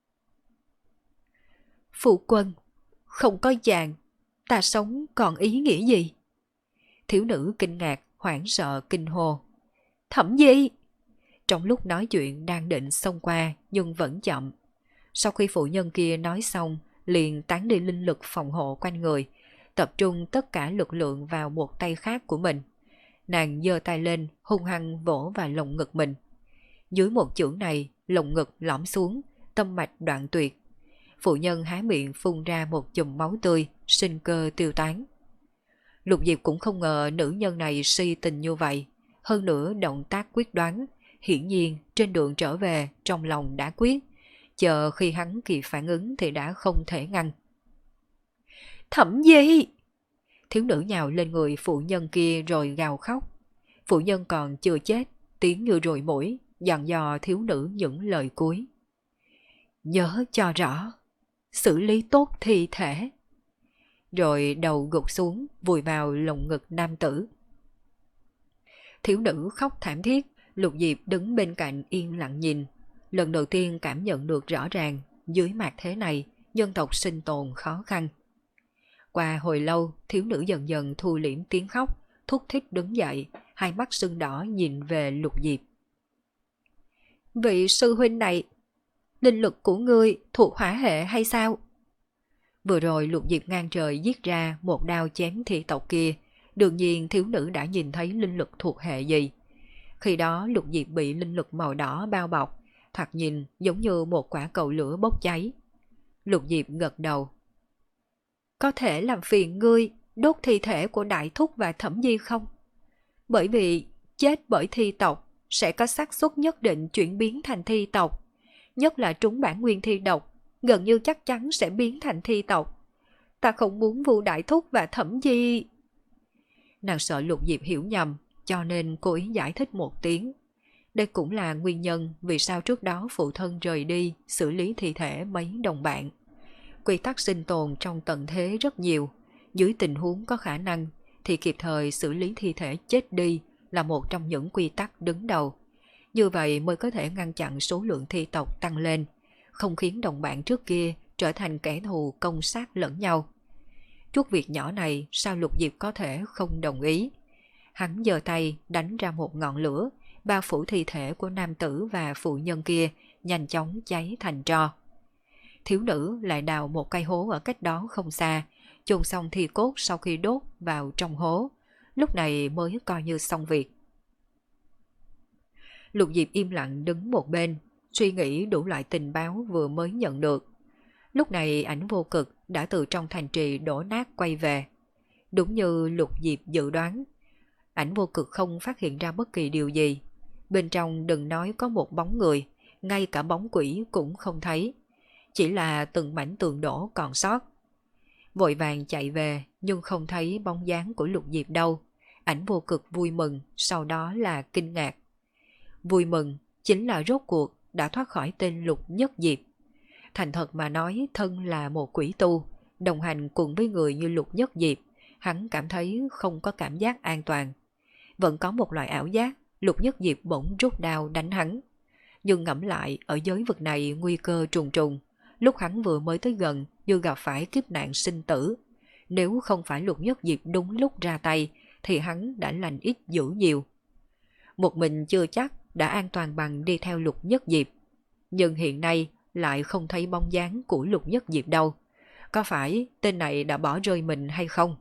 Phụ quân, không có chàng, ta sống còn ý nghĩa gì? Thiếu nữ kinh ngạc, hoảng sợ kinh hô. Thẩm Di! Trong lúc nói chuyện đang định xông qua nhưng vẫn chậm. Sau khi phụ nhân kia nói xong, liền tán đi linh lực phòng hộ quanh người, tập trung tất cả lực lượng vào một tay khác của mình. Nàng giơ tay lên, hung hăng vỗ vào lồng ngực mình. Dưới một chưởng này, lồng ngực lõm xuống, tâm mạch đoạn tuyệt. Phụ nhân há miệng phun ra một chùm máu tươi, sinh cơ tiêu tán. Lục Diệp cũng không ngờ nữ nhân này si tình như vậy. Hơn nữa động tác quyết đoán, hiển nhiên trên đường trở về trong lòng đã quyết. Chờ khi hắn kịp phản ứng thì đã không thể ngăn. Thẩm Di! Thiếu nữ nhào lên người phụ nhân kia rồi gào khóc. Phụ nhân còn chưa chết, tiếng như rùi mũi, dặn dò thiếu nữ những lời cuối. nhớ cho rõ, xử lý tốt thi thể. Rồi đầu gục xuống, vùi vào lồng ngực nam tử. Thiếu nữ khóc thảm thiết, Lục Diệp đứng bên cạnh yên lặng nhìn. Lần đầu tiên cảm nhận được rõ ràng, dưới mặt thế này, dân tộc sinh tồn khó khăn. Qua hồi lâu, thiếu nữ dần dần thu liễm tiếng khóc, thúc thích đứng dậy, hai mắt sưng đỏ nhìn về Lục Diệp. Vị sư huynh này, linh lực của ngươi thuộc hỏa hệ hay sao? Vừa rồi Lục Diệp ngang trời giết ra một đao chém thị tộc kia, đương nhiên thiếu nữ đã nhìn thấy linh lực thuộc hệ gì. Khi đó Lục Diệp bị linh lực màu đỏ bao bọc, thoạt nhìn giống như một quả cầu lửa bốc cháy. Lục Diệp gật đầu. Có thể làm phiền ngươi đốt thi thể của Đại Thúc và Thẩm Di không? Bởi vì chết bởi thi tộc sẽ có xác suất nhất định chuyển biến thành thi tộc, nhất là trúng bản nguyên thi độc, gần như chắc chắn sẽ biến thành thi tộc. Ta không muốn Vu Đại Thúc và Thẩm Di. Nàng sợ Lục Diệp hiểu nhầm, cho nên cô ý giải thích một tiếng. Đây cũng là nguyên nhân vì sao trước đó phụ thân rời đi xử lý thi thể mấy đồng bạn. Quy tắc sinh tồn trong tận thế rất nhiều, dưới tình huống có khả năng thì kịp thời xử lý thi thể chết đi là một trong những quy tắc đứng đầu. Như vậy mới có thể ngăn chặn số lượng thi tộc tăng lên, không khiến đồng bạn trước kia trở thành kẻ thù công sát lẫn nhau. Chút việc nhỏ này sao Lục Diệp có thể không đồng ý? Hắn giơ tay đánh ra một ngọn lửa, bao phủ thi thể của nam tử và phụ nhân kia nhanh chóng cháy thành tro. Thiếu nữ lại đào một cây hố ở cách đó không xa, chôn xong thi cốt sau khi đốt vào trong hố, lúc này mới coi như xong việc. Lục Diệp im lặng đứng một bên, suy nghĩ đủ loại tình báo vừa mới nhận được. Lúc này Ảnh Vô Cực đã từ trong thành trì đổ nát quay về. Đúng như Lục Diệp dự đoán, Ảnh Vô Cực không phát hiện ra bất kỳ điều gì. Bên trong đừng nói có một bóng người, ngay cả bóng quỷ cũng không thấy. Chỉ là từng mảnh tường đổ còn sót. Vội vàng chạy về nhưng không thấy bóng dáng của Lục Diệp đâu. Ảnh Vô Cực vui mừng, sau đó là kinh ngạc. Vui mừng chính là rốt cuộc đã thoát khỏi tên Lục Nhất Diệp. Thành thật mà nói, thân là một quỷ tu, đồng hành cùng với người như Lục Nhất Diệp, hắn cảm thấy không có cảm giác an toàn. Vẫn có một loại ảo giác, Lục Nhất Diệp bỗng rút đao đánh hắn. Nhưng ngẫm lại, ở giới vực này nguy cơ trùng trùng, lúc hắn vừa mới tới gần như gặp phải kiếp nạn sinh tử. Nếu không phải Lục Nhất Diệp đúng lúc ra tay, thì hắn đã lành ít dữ nhiều. Một mình chưa chắc đã an toàn bằng đi theo Lục Nhất Diệp. Nhưng hiện nay lại không thấy bóng dáng của Lục Nhất Diệp đâu. Có phải tên này đã bỏ rơi mình hay không?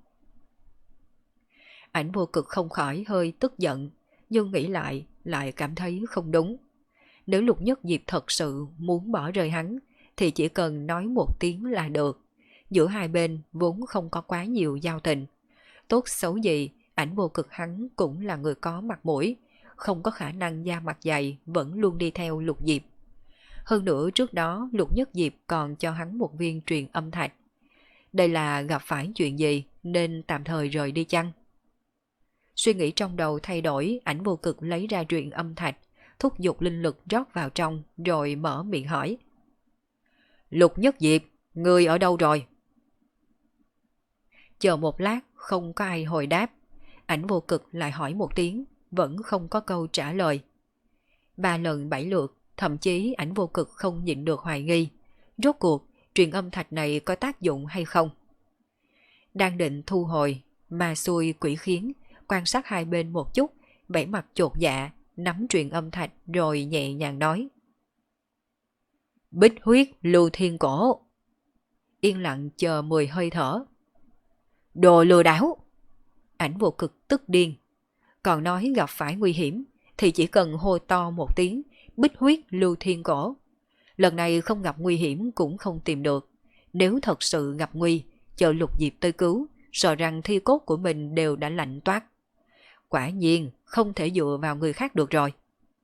Ảnh Vô Cực không khỏi hơi tức giận, nhưng nghĩ lại lại cảm thấy không đúng. Nếu Lục Nhất Diệp thật sự muốn bỏ rơi hắn, thì chỉ cần nói một tiếng là được. Giữa hai bên vốn không có quá nhiều giao tình. Tốt xấu gì, Ảnh Vô Cực hắn cũng là người có mặt mũi, không có khả năng da mặt dày vẫn luôn đi theo Lục Diệp. Hơn nữa trước đó Lục Nhất Diệp còn cho hắn một viên truyền âm thạch. Đây là gặp phải chuyện gì nên tạm thời rời đi chăng? Suy nghĩ trong đầu thay đổi, Ảnh Vô Cực lấy ra truyền âm thạch, thúc giục linh lực rót vào trong rồi mở miệng hỏi. Lục Nhất Diệp, người ở đâu rồi? Chờ một lát không có ai hồi đáp, Ảnh Vô Cực lại hỏi một tiếng, vẫn không có câu trả lời. Ba lần bảy lượt, thậm chí Ảnh Vô Cực không nhịn được hoài nghi, rốt cuộc truyền âm thạch này có tác dụng hay không. Đang định thu hồi, mà xui quỷ khiến, quan sát hai bên một chút, vẻ mặt chột dạ, nắm truyền âm thạch rồi nhẹ nhàng nói. Bích huyết lưu thiên cổ. Yên lặng chờ mười hơi thở. Đồ lừa đảo! Ảnh Vô Cực tức điên. Còn nói gặp phải nguy hiểm thì chỉ cần hô to một tiếng bích huyết lưu thiên cổ. Lần này không gặp nguy hiểm cũng không tìm được. Nếu thật sự gặp nguy, chờ Lục Diệp tới cứu, sợ rằng thi cốt của mình đều đã lạnh toát. Quả nhiên không thể dựa vào người khác được rồi.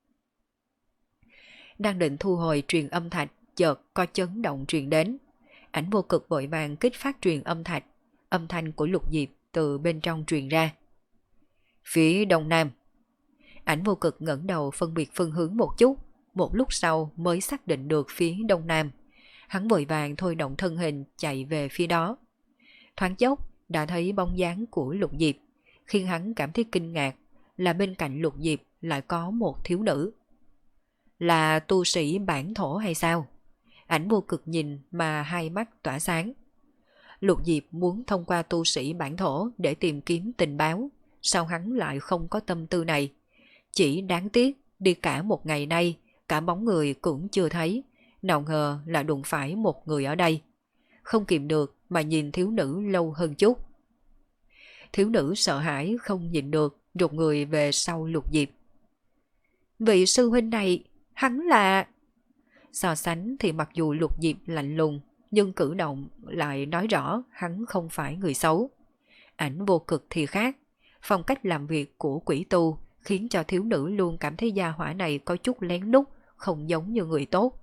Đang định thu hồi truyền âm thạch, chợt có chấn động truyền đến. Ảnh Vô Cực vội vàng kích phát truyền âm thạch, âm thanh của Lục Diệp từ bên trong truyền ra. Phía đông nam. Ảnh Vô Cực ngẩng đầu phân biệt phương hướng một chút, một lúc sau mới xác định được phía đông nam, Hắn vội vàng thôi động thân hình chạy về phía đó. Thoáng chốc đã thấy bóng dáng của Lục Diệp, khiến hắn cảm thấy kinh ngạc là bên cạnh Lục Diệp lại có một thiếu nữ. Là tu sĩ bản thổ hay sao? Ảnh Vô Cực nhìn mà hai mắt tỏa sáng. Lục Diệp muốn thông qua tu sĩ bản thổ để tìm kiếm tình báo, sao hắn lại không có tâm tư này? Chỉ đáng tiếc đi cả một ngày nay, cả bóng người cũng chưa thấy, nào ngờ là đụng phải một người ở đây. Không kìm được mà nhìn thiếu nữ lâu hơn chút. Thiếu nữ sợ hãi không nhịn được, rụt người về sau Lục Diệp. Vị sư huynh này, hắn là... So sánh thì mặc dù Lục Diệp lạnh lùng, nhưng cử động lại nói rõ hắn không phải người xấu. Ảnh Vô Cực thì khác, phong cách làm việc của quỷ tu khiến cho thiếu nữ luôn cảm thấy gia hỏa này có chút lén lút, không giống như người tốt.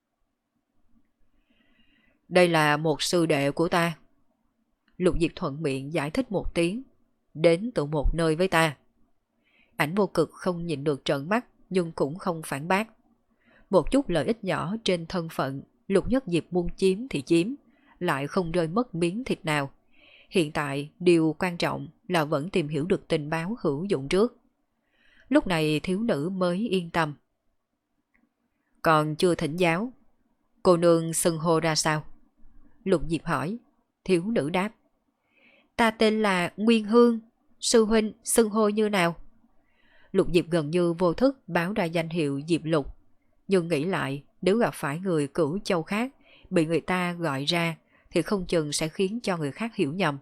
Đây là một sư đệ của ta. Lục Diệp thuận miệng giải thích một tiếng, đến từ một nơi với ta. Ảnh Vô Cực không nhịn được trợn mắt, nhưng cũng không phản bác. Một chút lợi ích nhỏ trên thân phận, Lục Nhất Diệp muốn chiếm thì chiếm, lại không rơi mất miếng thịt nào. Hiện tại, điều quan trọng là vẫn tìm hiểu được tình báo hữu dụng trước. Lúc này thiếu nữ mới yên tâm. Còn chưa thỉnh giáo, cô nương xưng hô ra sao? Lục Diệp hỏi. Thiếu nữ đáp. Ta tên là Nguyên Hương, sư huynh xưng hô như nào? Lục Diệp gần như vô thức báo ra danh hiệu Diệp Lục, nhưng nghĩ lại nếu gặp phải người cửu châu khác bị người ta gọi ra thì không chừng sẽ khiến cho người khác hiểu nhầm.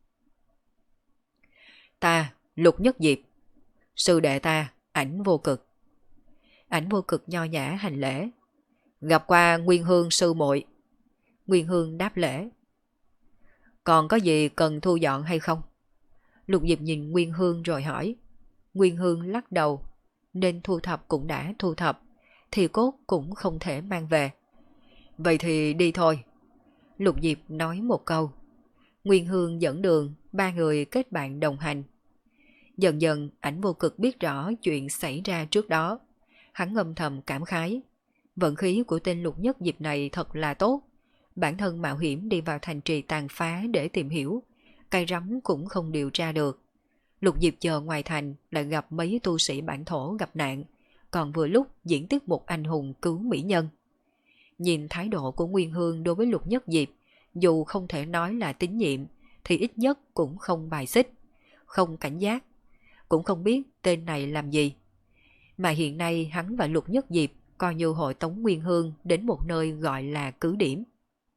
Ta, Lục Nhất Diệp, sư đệ ta, Ảnh Vô Cực. Ảnh Vô Cực nho nhã hành lễ. Gặp qua Nguyên Hương sư muội. Nguyên Hương đáp lễ. Còn có gì cần thu dọn hay không? Lục Diệp nhìn Nguyên Hương rồi hỏi. Nguyên Hương lắc đầu. Nên thu thập cũng đã thu thập, thì cốt cũng không thể mang về. Vậy thì đi thôi. Lục Diệp nói một câu. Nguyên Hương dẫn đường, ba người kết bạn đồng hành. Dần dần Ảnh Vô Cực biết rõ chuyện xảy ra trước đó. Hắn âm thầm cảm khái. Vận khí của tên Lục Nhất Diệp này thật là tốt. Bản thân mạo hiểm đi vào thành trì tàn phá để tìm hiểu, cây rắm cũng không điều tra được. Lục Diệp chờ ngoài thành lại gặp mấy tu sĩ bản thổ gặp nạn, còn vừa lúc diễn tiếp một anh hùng cứu mỹ nhân. Nhìn thái độ của Nguyên Hương đối với Lục Nhất Diệp, dù không thể nói là tín nhiệm, thì ít nhất cũng không bài xích, không cảnh giác, cũng không biết tên này làm gì. Mà hiện nay hắn và Lục Nhất Diệp coi như hội tống Nguyên Hương đến một nơi gọi là cứ điểm.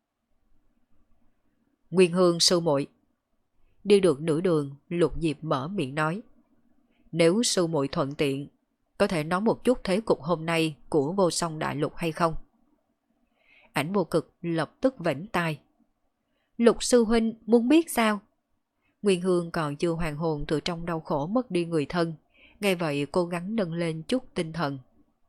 Nguyên Hương sư muội. Đi được nửa đường, Lục Diệp mở miệng nói. Nếu sư muội thuận tiện, có thể nói một chút thế cục hôm nay của Vô Song Đại Lục hay không? Ảnh Vô Cực lập tức vẫy tay. Lục sư huynh muốn biết sao? Nguyên Hương còn chưa hoàn hồn từ trong đau khổ mất đi người thân, nghe vậy cố gắng nâng lên chút tinh thần.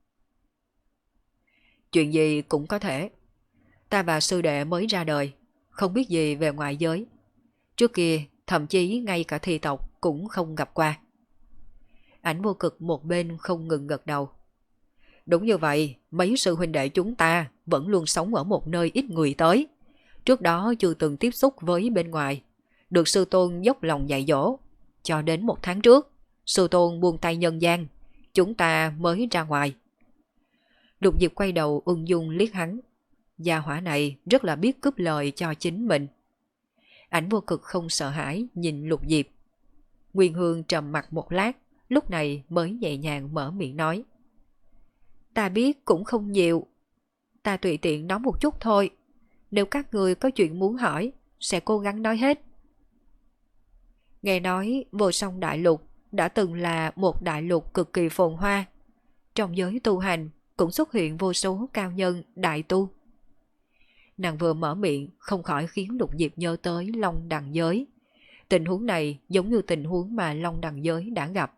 Chuyện gì cũng có thể. Ta và sư đệ mới ra đời, không biết gì về ngoại giới. Trước kia thậm chí ngay cả thi tộc cũng không gặp qua. Ảnh Vô Cực một bên không ngừng gật đầu. Đúng như vậy, mấy sư huynh đệ chúng ta vẫn luôn sống ở một nơi ít người tới. Trước đó chưa từng tiếp xúc với bên ngoài, được sư tôn dốc lòng dạy dỗ. Cho đến một tháng trước, sư tôn buông tay nhân gian, chúng ta mới ra ngoài. Lục Diệp quay đầu ung dung liếc hắn. Gia hỏa này rất là biết cướp lời cho chính mình. Ảnh Vô Cực không sợ hãi nhìn Lục Diệp. Nguyên Hương trầm mặt một lát, lúc này mới nhẹ nhàng mở miệng nói. Ta biết cũng không nhiều. Ta tùy tiện nói một chút thôi. Nếu các người có chuyện muốn hỏi, sẽ cố gắng nói hết. Nghe nói Vô Song Đại Lục đã từng là một đại lục cực kỳ phồn hoa. Trong giới tu hành cũng xuất hiện vô số cao nhân đại tu. Nàng vừa mở miệng không khỏi khiến Lục Diệp nhớ tới Long Đằng Giới. Tình huống này giống như tình huống mà Long Đằng Giới đã gặp.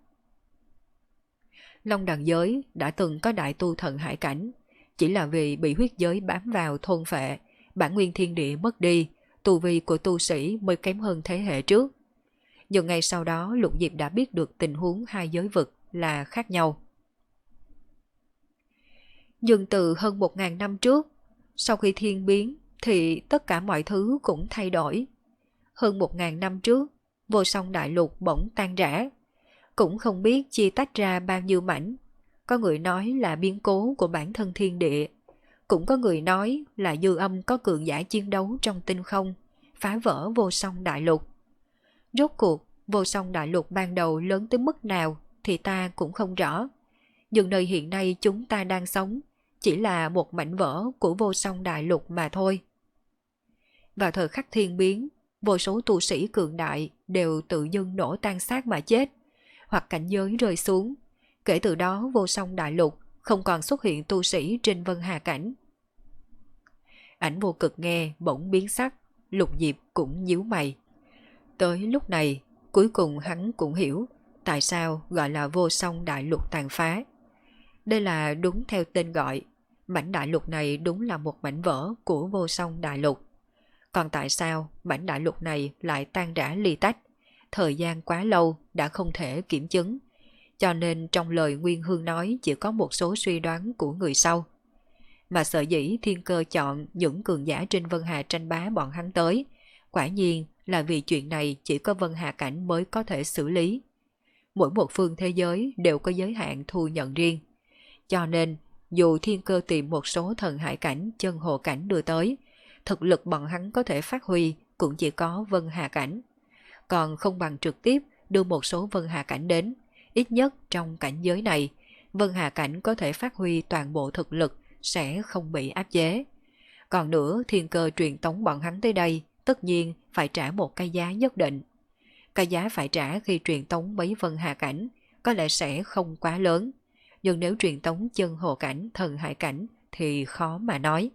Long Đằng Giới đã từng có đại tu thần hải cảnh, chỉ là vì bị huyết giới bám vào thôn phệ, bản nguyên thiên địa mất đi, tu vi của tu sĩ mới kém hơn thế hệ trước. Nhưng ngay sau đó Lục Diệp đã biết được tình huống hai giới vực là khác nhau. Nhưng từ hơn một ngàn năm trước, Sau khi thiên biến thì tất cả mọi thứ cũng thay đổi. Hơn một ngàn năm trước, vô song đại lục bỗng tan rã. Cũng không biết chia tách ra bao nhiêu mảnh. Có người nói là biến cố của bản thân thiên địa. Cũng có người nói là dư âm có cường giả chiến đấu trong tinh không, phá vỡ vô song đại lục. Rốt cuộc, vô song đại lục ban đầu lớn tới mức nào thì ta cũng không rõ. Nhưng nơi hiện nay chúng ta đang sống chỉ là một mảnh vỡ của vô song đại lục mà thôi. Vào thời khắc thiên biến, vô số tu sĩ cường đại đều tự dưng nổ tan xác mà chết, hoặc cảnh giới rơi xuống. Kể từ đó vô song đại lục không còn xuất hiện tu sĩ trên vân hà cảnh. Ảnh Vô Cực nghe bỗng biến sắc, Lục Diệp cũng nhíu mày. Tới lúc này, cuối cùng hắn cũng hiểu tại sao gọi là vô song đại lục tàn phá. Đây là đúng theo tên gọi, mảnh đại lục này đúng là một mảnh vỡ của vô song đại lục. Còn tại sao mảnh đại lục này lại tan rã ly tách? Thời gian quá lâu đã không thể kiểm chứng, cho nên trong lời Nguyên Hương nói chỉ có một số suy đoán của người sau. Mà sở dĩ thiên cơ chọn những cường giả trên Vân Hà tranh bá bọn hắn tới, quả nhiên là vì chuyện này chỉ có Vân Hà cảnh mới có thể xử lý. Mỗi một phương thế giới đều có giới hạn thu nhận riêng. Cho nên, dù thiên cơ tìm một số thần hải cảnh, chân hồ cảnh đưa tới, thực lực bọn hắn có thể phát huy cũng chỉ có Vân Hà cảnh. Còn không bằng trực tiếp đưa một số Vân Hà cảnh đến. Ít nhất trong cảnh giới này, Vân Hà cảnh có thể phát huy toàn bộ thực lực, sẽ không bị áp chế. Còn nữa, thiên cơ truyền tống bọn hắn tới đây, tất nhiên phải trả một cái giá nhất định. Cái giá phải trả khi truyền tống mấy Vân Hà cảnh có lẽ sẽ không quá lớn, nhưng nếu truyền tống chân hồ cảnh, thần hải cảnh thì khó mà nói.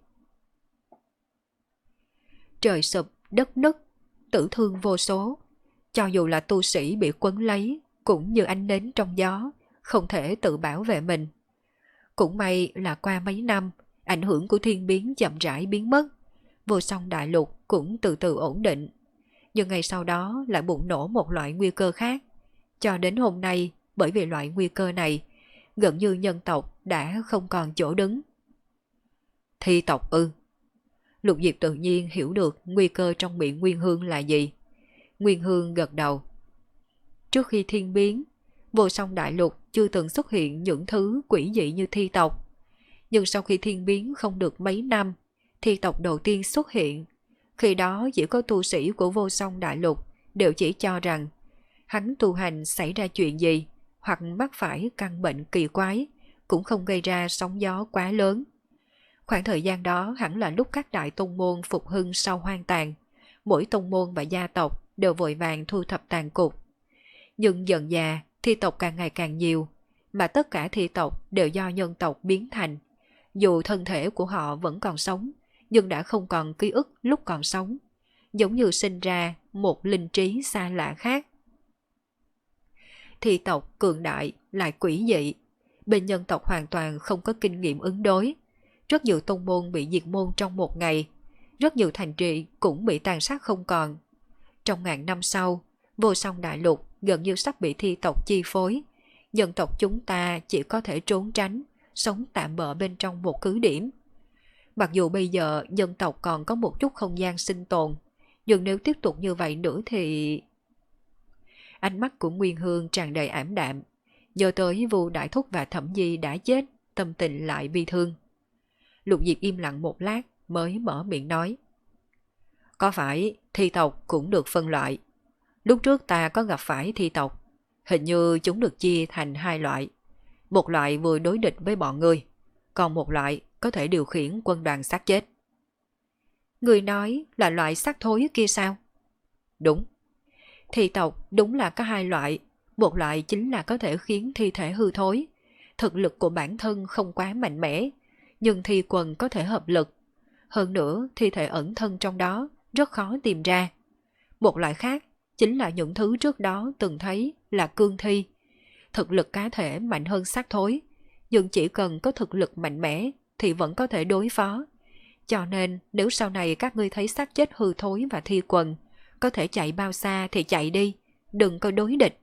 Trời sụp, đất nứt, tử thương vô số. Cho dù là tu sĩ bị quấn lấy, cũng như ánh nến trong gió, không thể tự bảo vệ mình. Cũng may là qua mấy năm, ảnh hưởng của thiên biến chậm rãi biến mất, vô song đại lục cũng từ từ ổn định. Nhưng ngày sau đó lại bùng nổ một loại nguy cơ khác. Cho đến hôm nay, bởi vì loại nguy cơ này, gần như nhân tộc đã không còn chỗ đứng. Thi tộc ư? Lục Diệp tự nhiên hiểu được nguy cơ trong miệng Nguyên Hương là gì. Nguyên Hương gật đầu. Trước khi thiên biến, vô song đại lục chưa từng xuất hiện những thứ quỷ dị như thi tộc. Nhưng sau khi thiên biến không được mấy năm, thi tộc đầu tiên xuất hiện. Khi đó chỉ có tu sĩ của vô song đại lục đều chỉ cho rằng hắn tu hành xảy ra chuyện gì, hoặc mắc phải căn bệnh kỳ quái, cũng không gây ra sóng gió quá lớn. Khoảng thời gian đó hẳn là lúc các đại tông môn phục hưng sau hoang tàn, mỗi tông môn và gia tộc đều vội vàng thu thập tàn cục. Nhưng dần dà, thi tộc càng ngày càng nhiều, mà tất cả thi tộc đều do nhân tộc biến thành. Dù thân thể của họ vẫn còn sống, nhưng đã không còn ký ức lúc còn sống, giống như sinh ra một linh trí xa lạ khác. Thi tộc cường đại lại quỷ dị, bên nhân tộc hoàn toàn không có kinh nghiệm ứng đối. Rất nhiều tông môn bị diệt môn trong một ngày, rất nhiều thành trì cũng bị tàn sát không còn. Trong ngàn năm sau, vô song đại lục gần như sắp bị thi tộc chi phối. Dân tộc chúng ta chỉ có thể trốn tránh, sống tạm bợ bên trong một cứ điểm. Mặc dù bây giờ dân tộc còn có một chút không gian sinh tồn, nhưng nếu tiếp tục như vậy nữa thì... Ánh mắt của Nguyên Hương tràn đầy ảm đạm. Nhớ tới Vu Đại Thúc và Thẩm Di đã chết, tâm tình lại bi thương. Lục Diệp im lặng một lát mới mở miệng nói. Có phải thi tộc cũng được phân loại? Lúc trước ta có gặp phải thi tộc, hình như chúng được chia thành hai loại. Một loại vừa đối địch với bọn ngươi, còn một loại có thể điều khiển quân đoàn xác chết. Người nói là loại xác thối kia sao? Đúng. Thi tộc đúng là có hai loại. Một loại chính là có thể khiến thi thể hư thối. Thực lực của bản thân không quá mạnh mẽ, nhưng thi quần có thể hợp lực. Hơn nữa, thi thể ẩn thân trong đó rất khó tìm ra. Một loại khác chính là những thứ trước đó từng thấy là cương thi. Thực lực cá thể mạnh hơn xác thối, nhưng chỉ cần có thực lực mạnh mẽ thì vẫn có thể đối phó. Cho nên nếu sau này các ngươi thấy xác chết hư thối và thi quần, có thể chạy bao xa thì chạy đi, đừng có đối địch.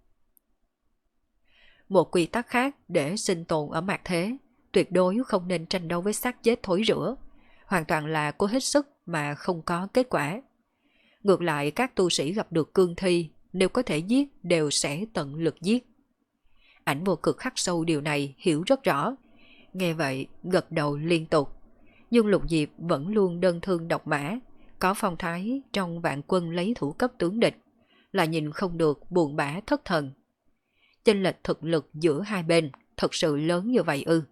Một quy tắc khác để sinh tồn ở mạt thế, tuyệt đối không nên tranh đấu với xác chết thối rữa, hoàn toàn là cố hết sức mà không có kết quả. Ngược lại các tu sĩ gặp được cương thi, nếu có thể giết đều sẽ tận lực giết. Ảnh Vô Cực khắc sâu điều này, hiểu rất rõ. Nghe vậy gật đầu liên tục. Nhưng Lục Diệp vẫn luôn đơn thương độc mã, có phong thái trong vạn quân lấy thủ cấp tướng địch, là nhìn không được buồn bã thất thần. Chênh lệch thực lực giữa hai bên thật sự lớn như vậy ư?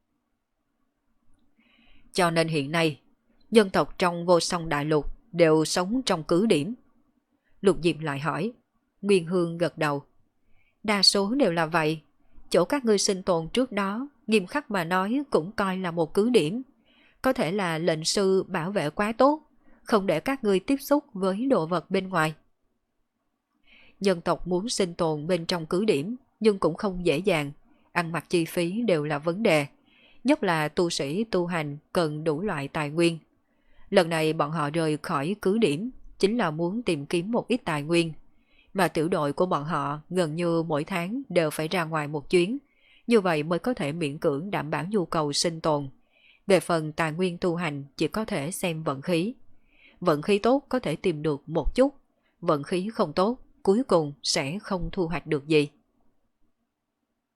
Cho nên hiện nay, nhân tộc trong Vô Song Đại Lục đều sống trong cứ điểm. Lục Diệp lại hỏi. Nguyên Hương gật đầu. Đa số đều là vậy. Chỗ các ngươi sinh tồn trước đó, nghiêm khắc mà nói cũng coi là một cứ điểm. Có thể là lệnh sư bảo vệ quá tốt, không để các ngươi tiếp xúc với đồ vật bên ngoài. Nhân tộc muốn sinh tồn bên trong cứ điểm, nhưng cũng không dễ dàng. Ăn mặc chi phí đều là vấn đề. Nhất là tu sĩ tu hành cần đủ loại tài nguyên. Lần này bọn họ rời khỏi cứ điểm, chính là muốn tìm kiếm một ít tài nguyên. Mà tiểu đội của bọn họ gần như mỗi tháng đều phải ra ngoài một chuyến, như vậy mới có thể miễn cưỡng đảm bảo nhu cầu sinh tồn. Về phần tài nguyên tu hành chỉ có thể xem vận khí. Vận khí tốt có thể tìm được một chút, vận khí không tốt cuối cùng sẽ không thu hoạch được gì.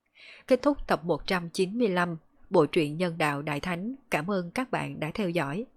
Kết thúc tập một trăm chín mươi lăm Bộ truyện Nhân Đạo Đại Thánh. Cảm ơn các bạn đã theo dõi.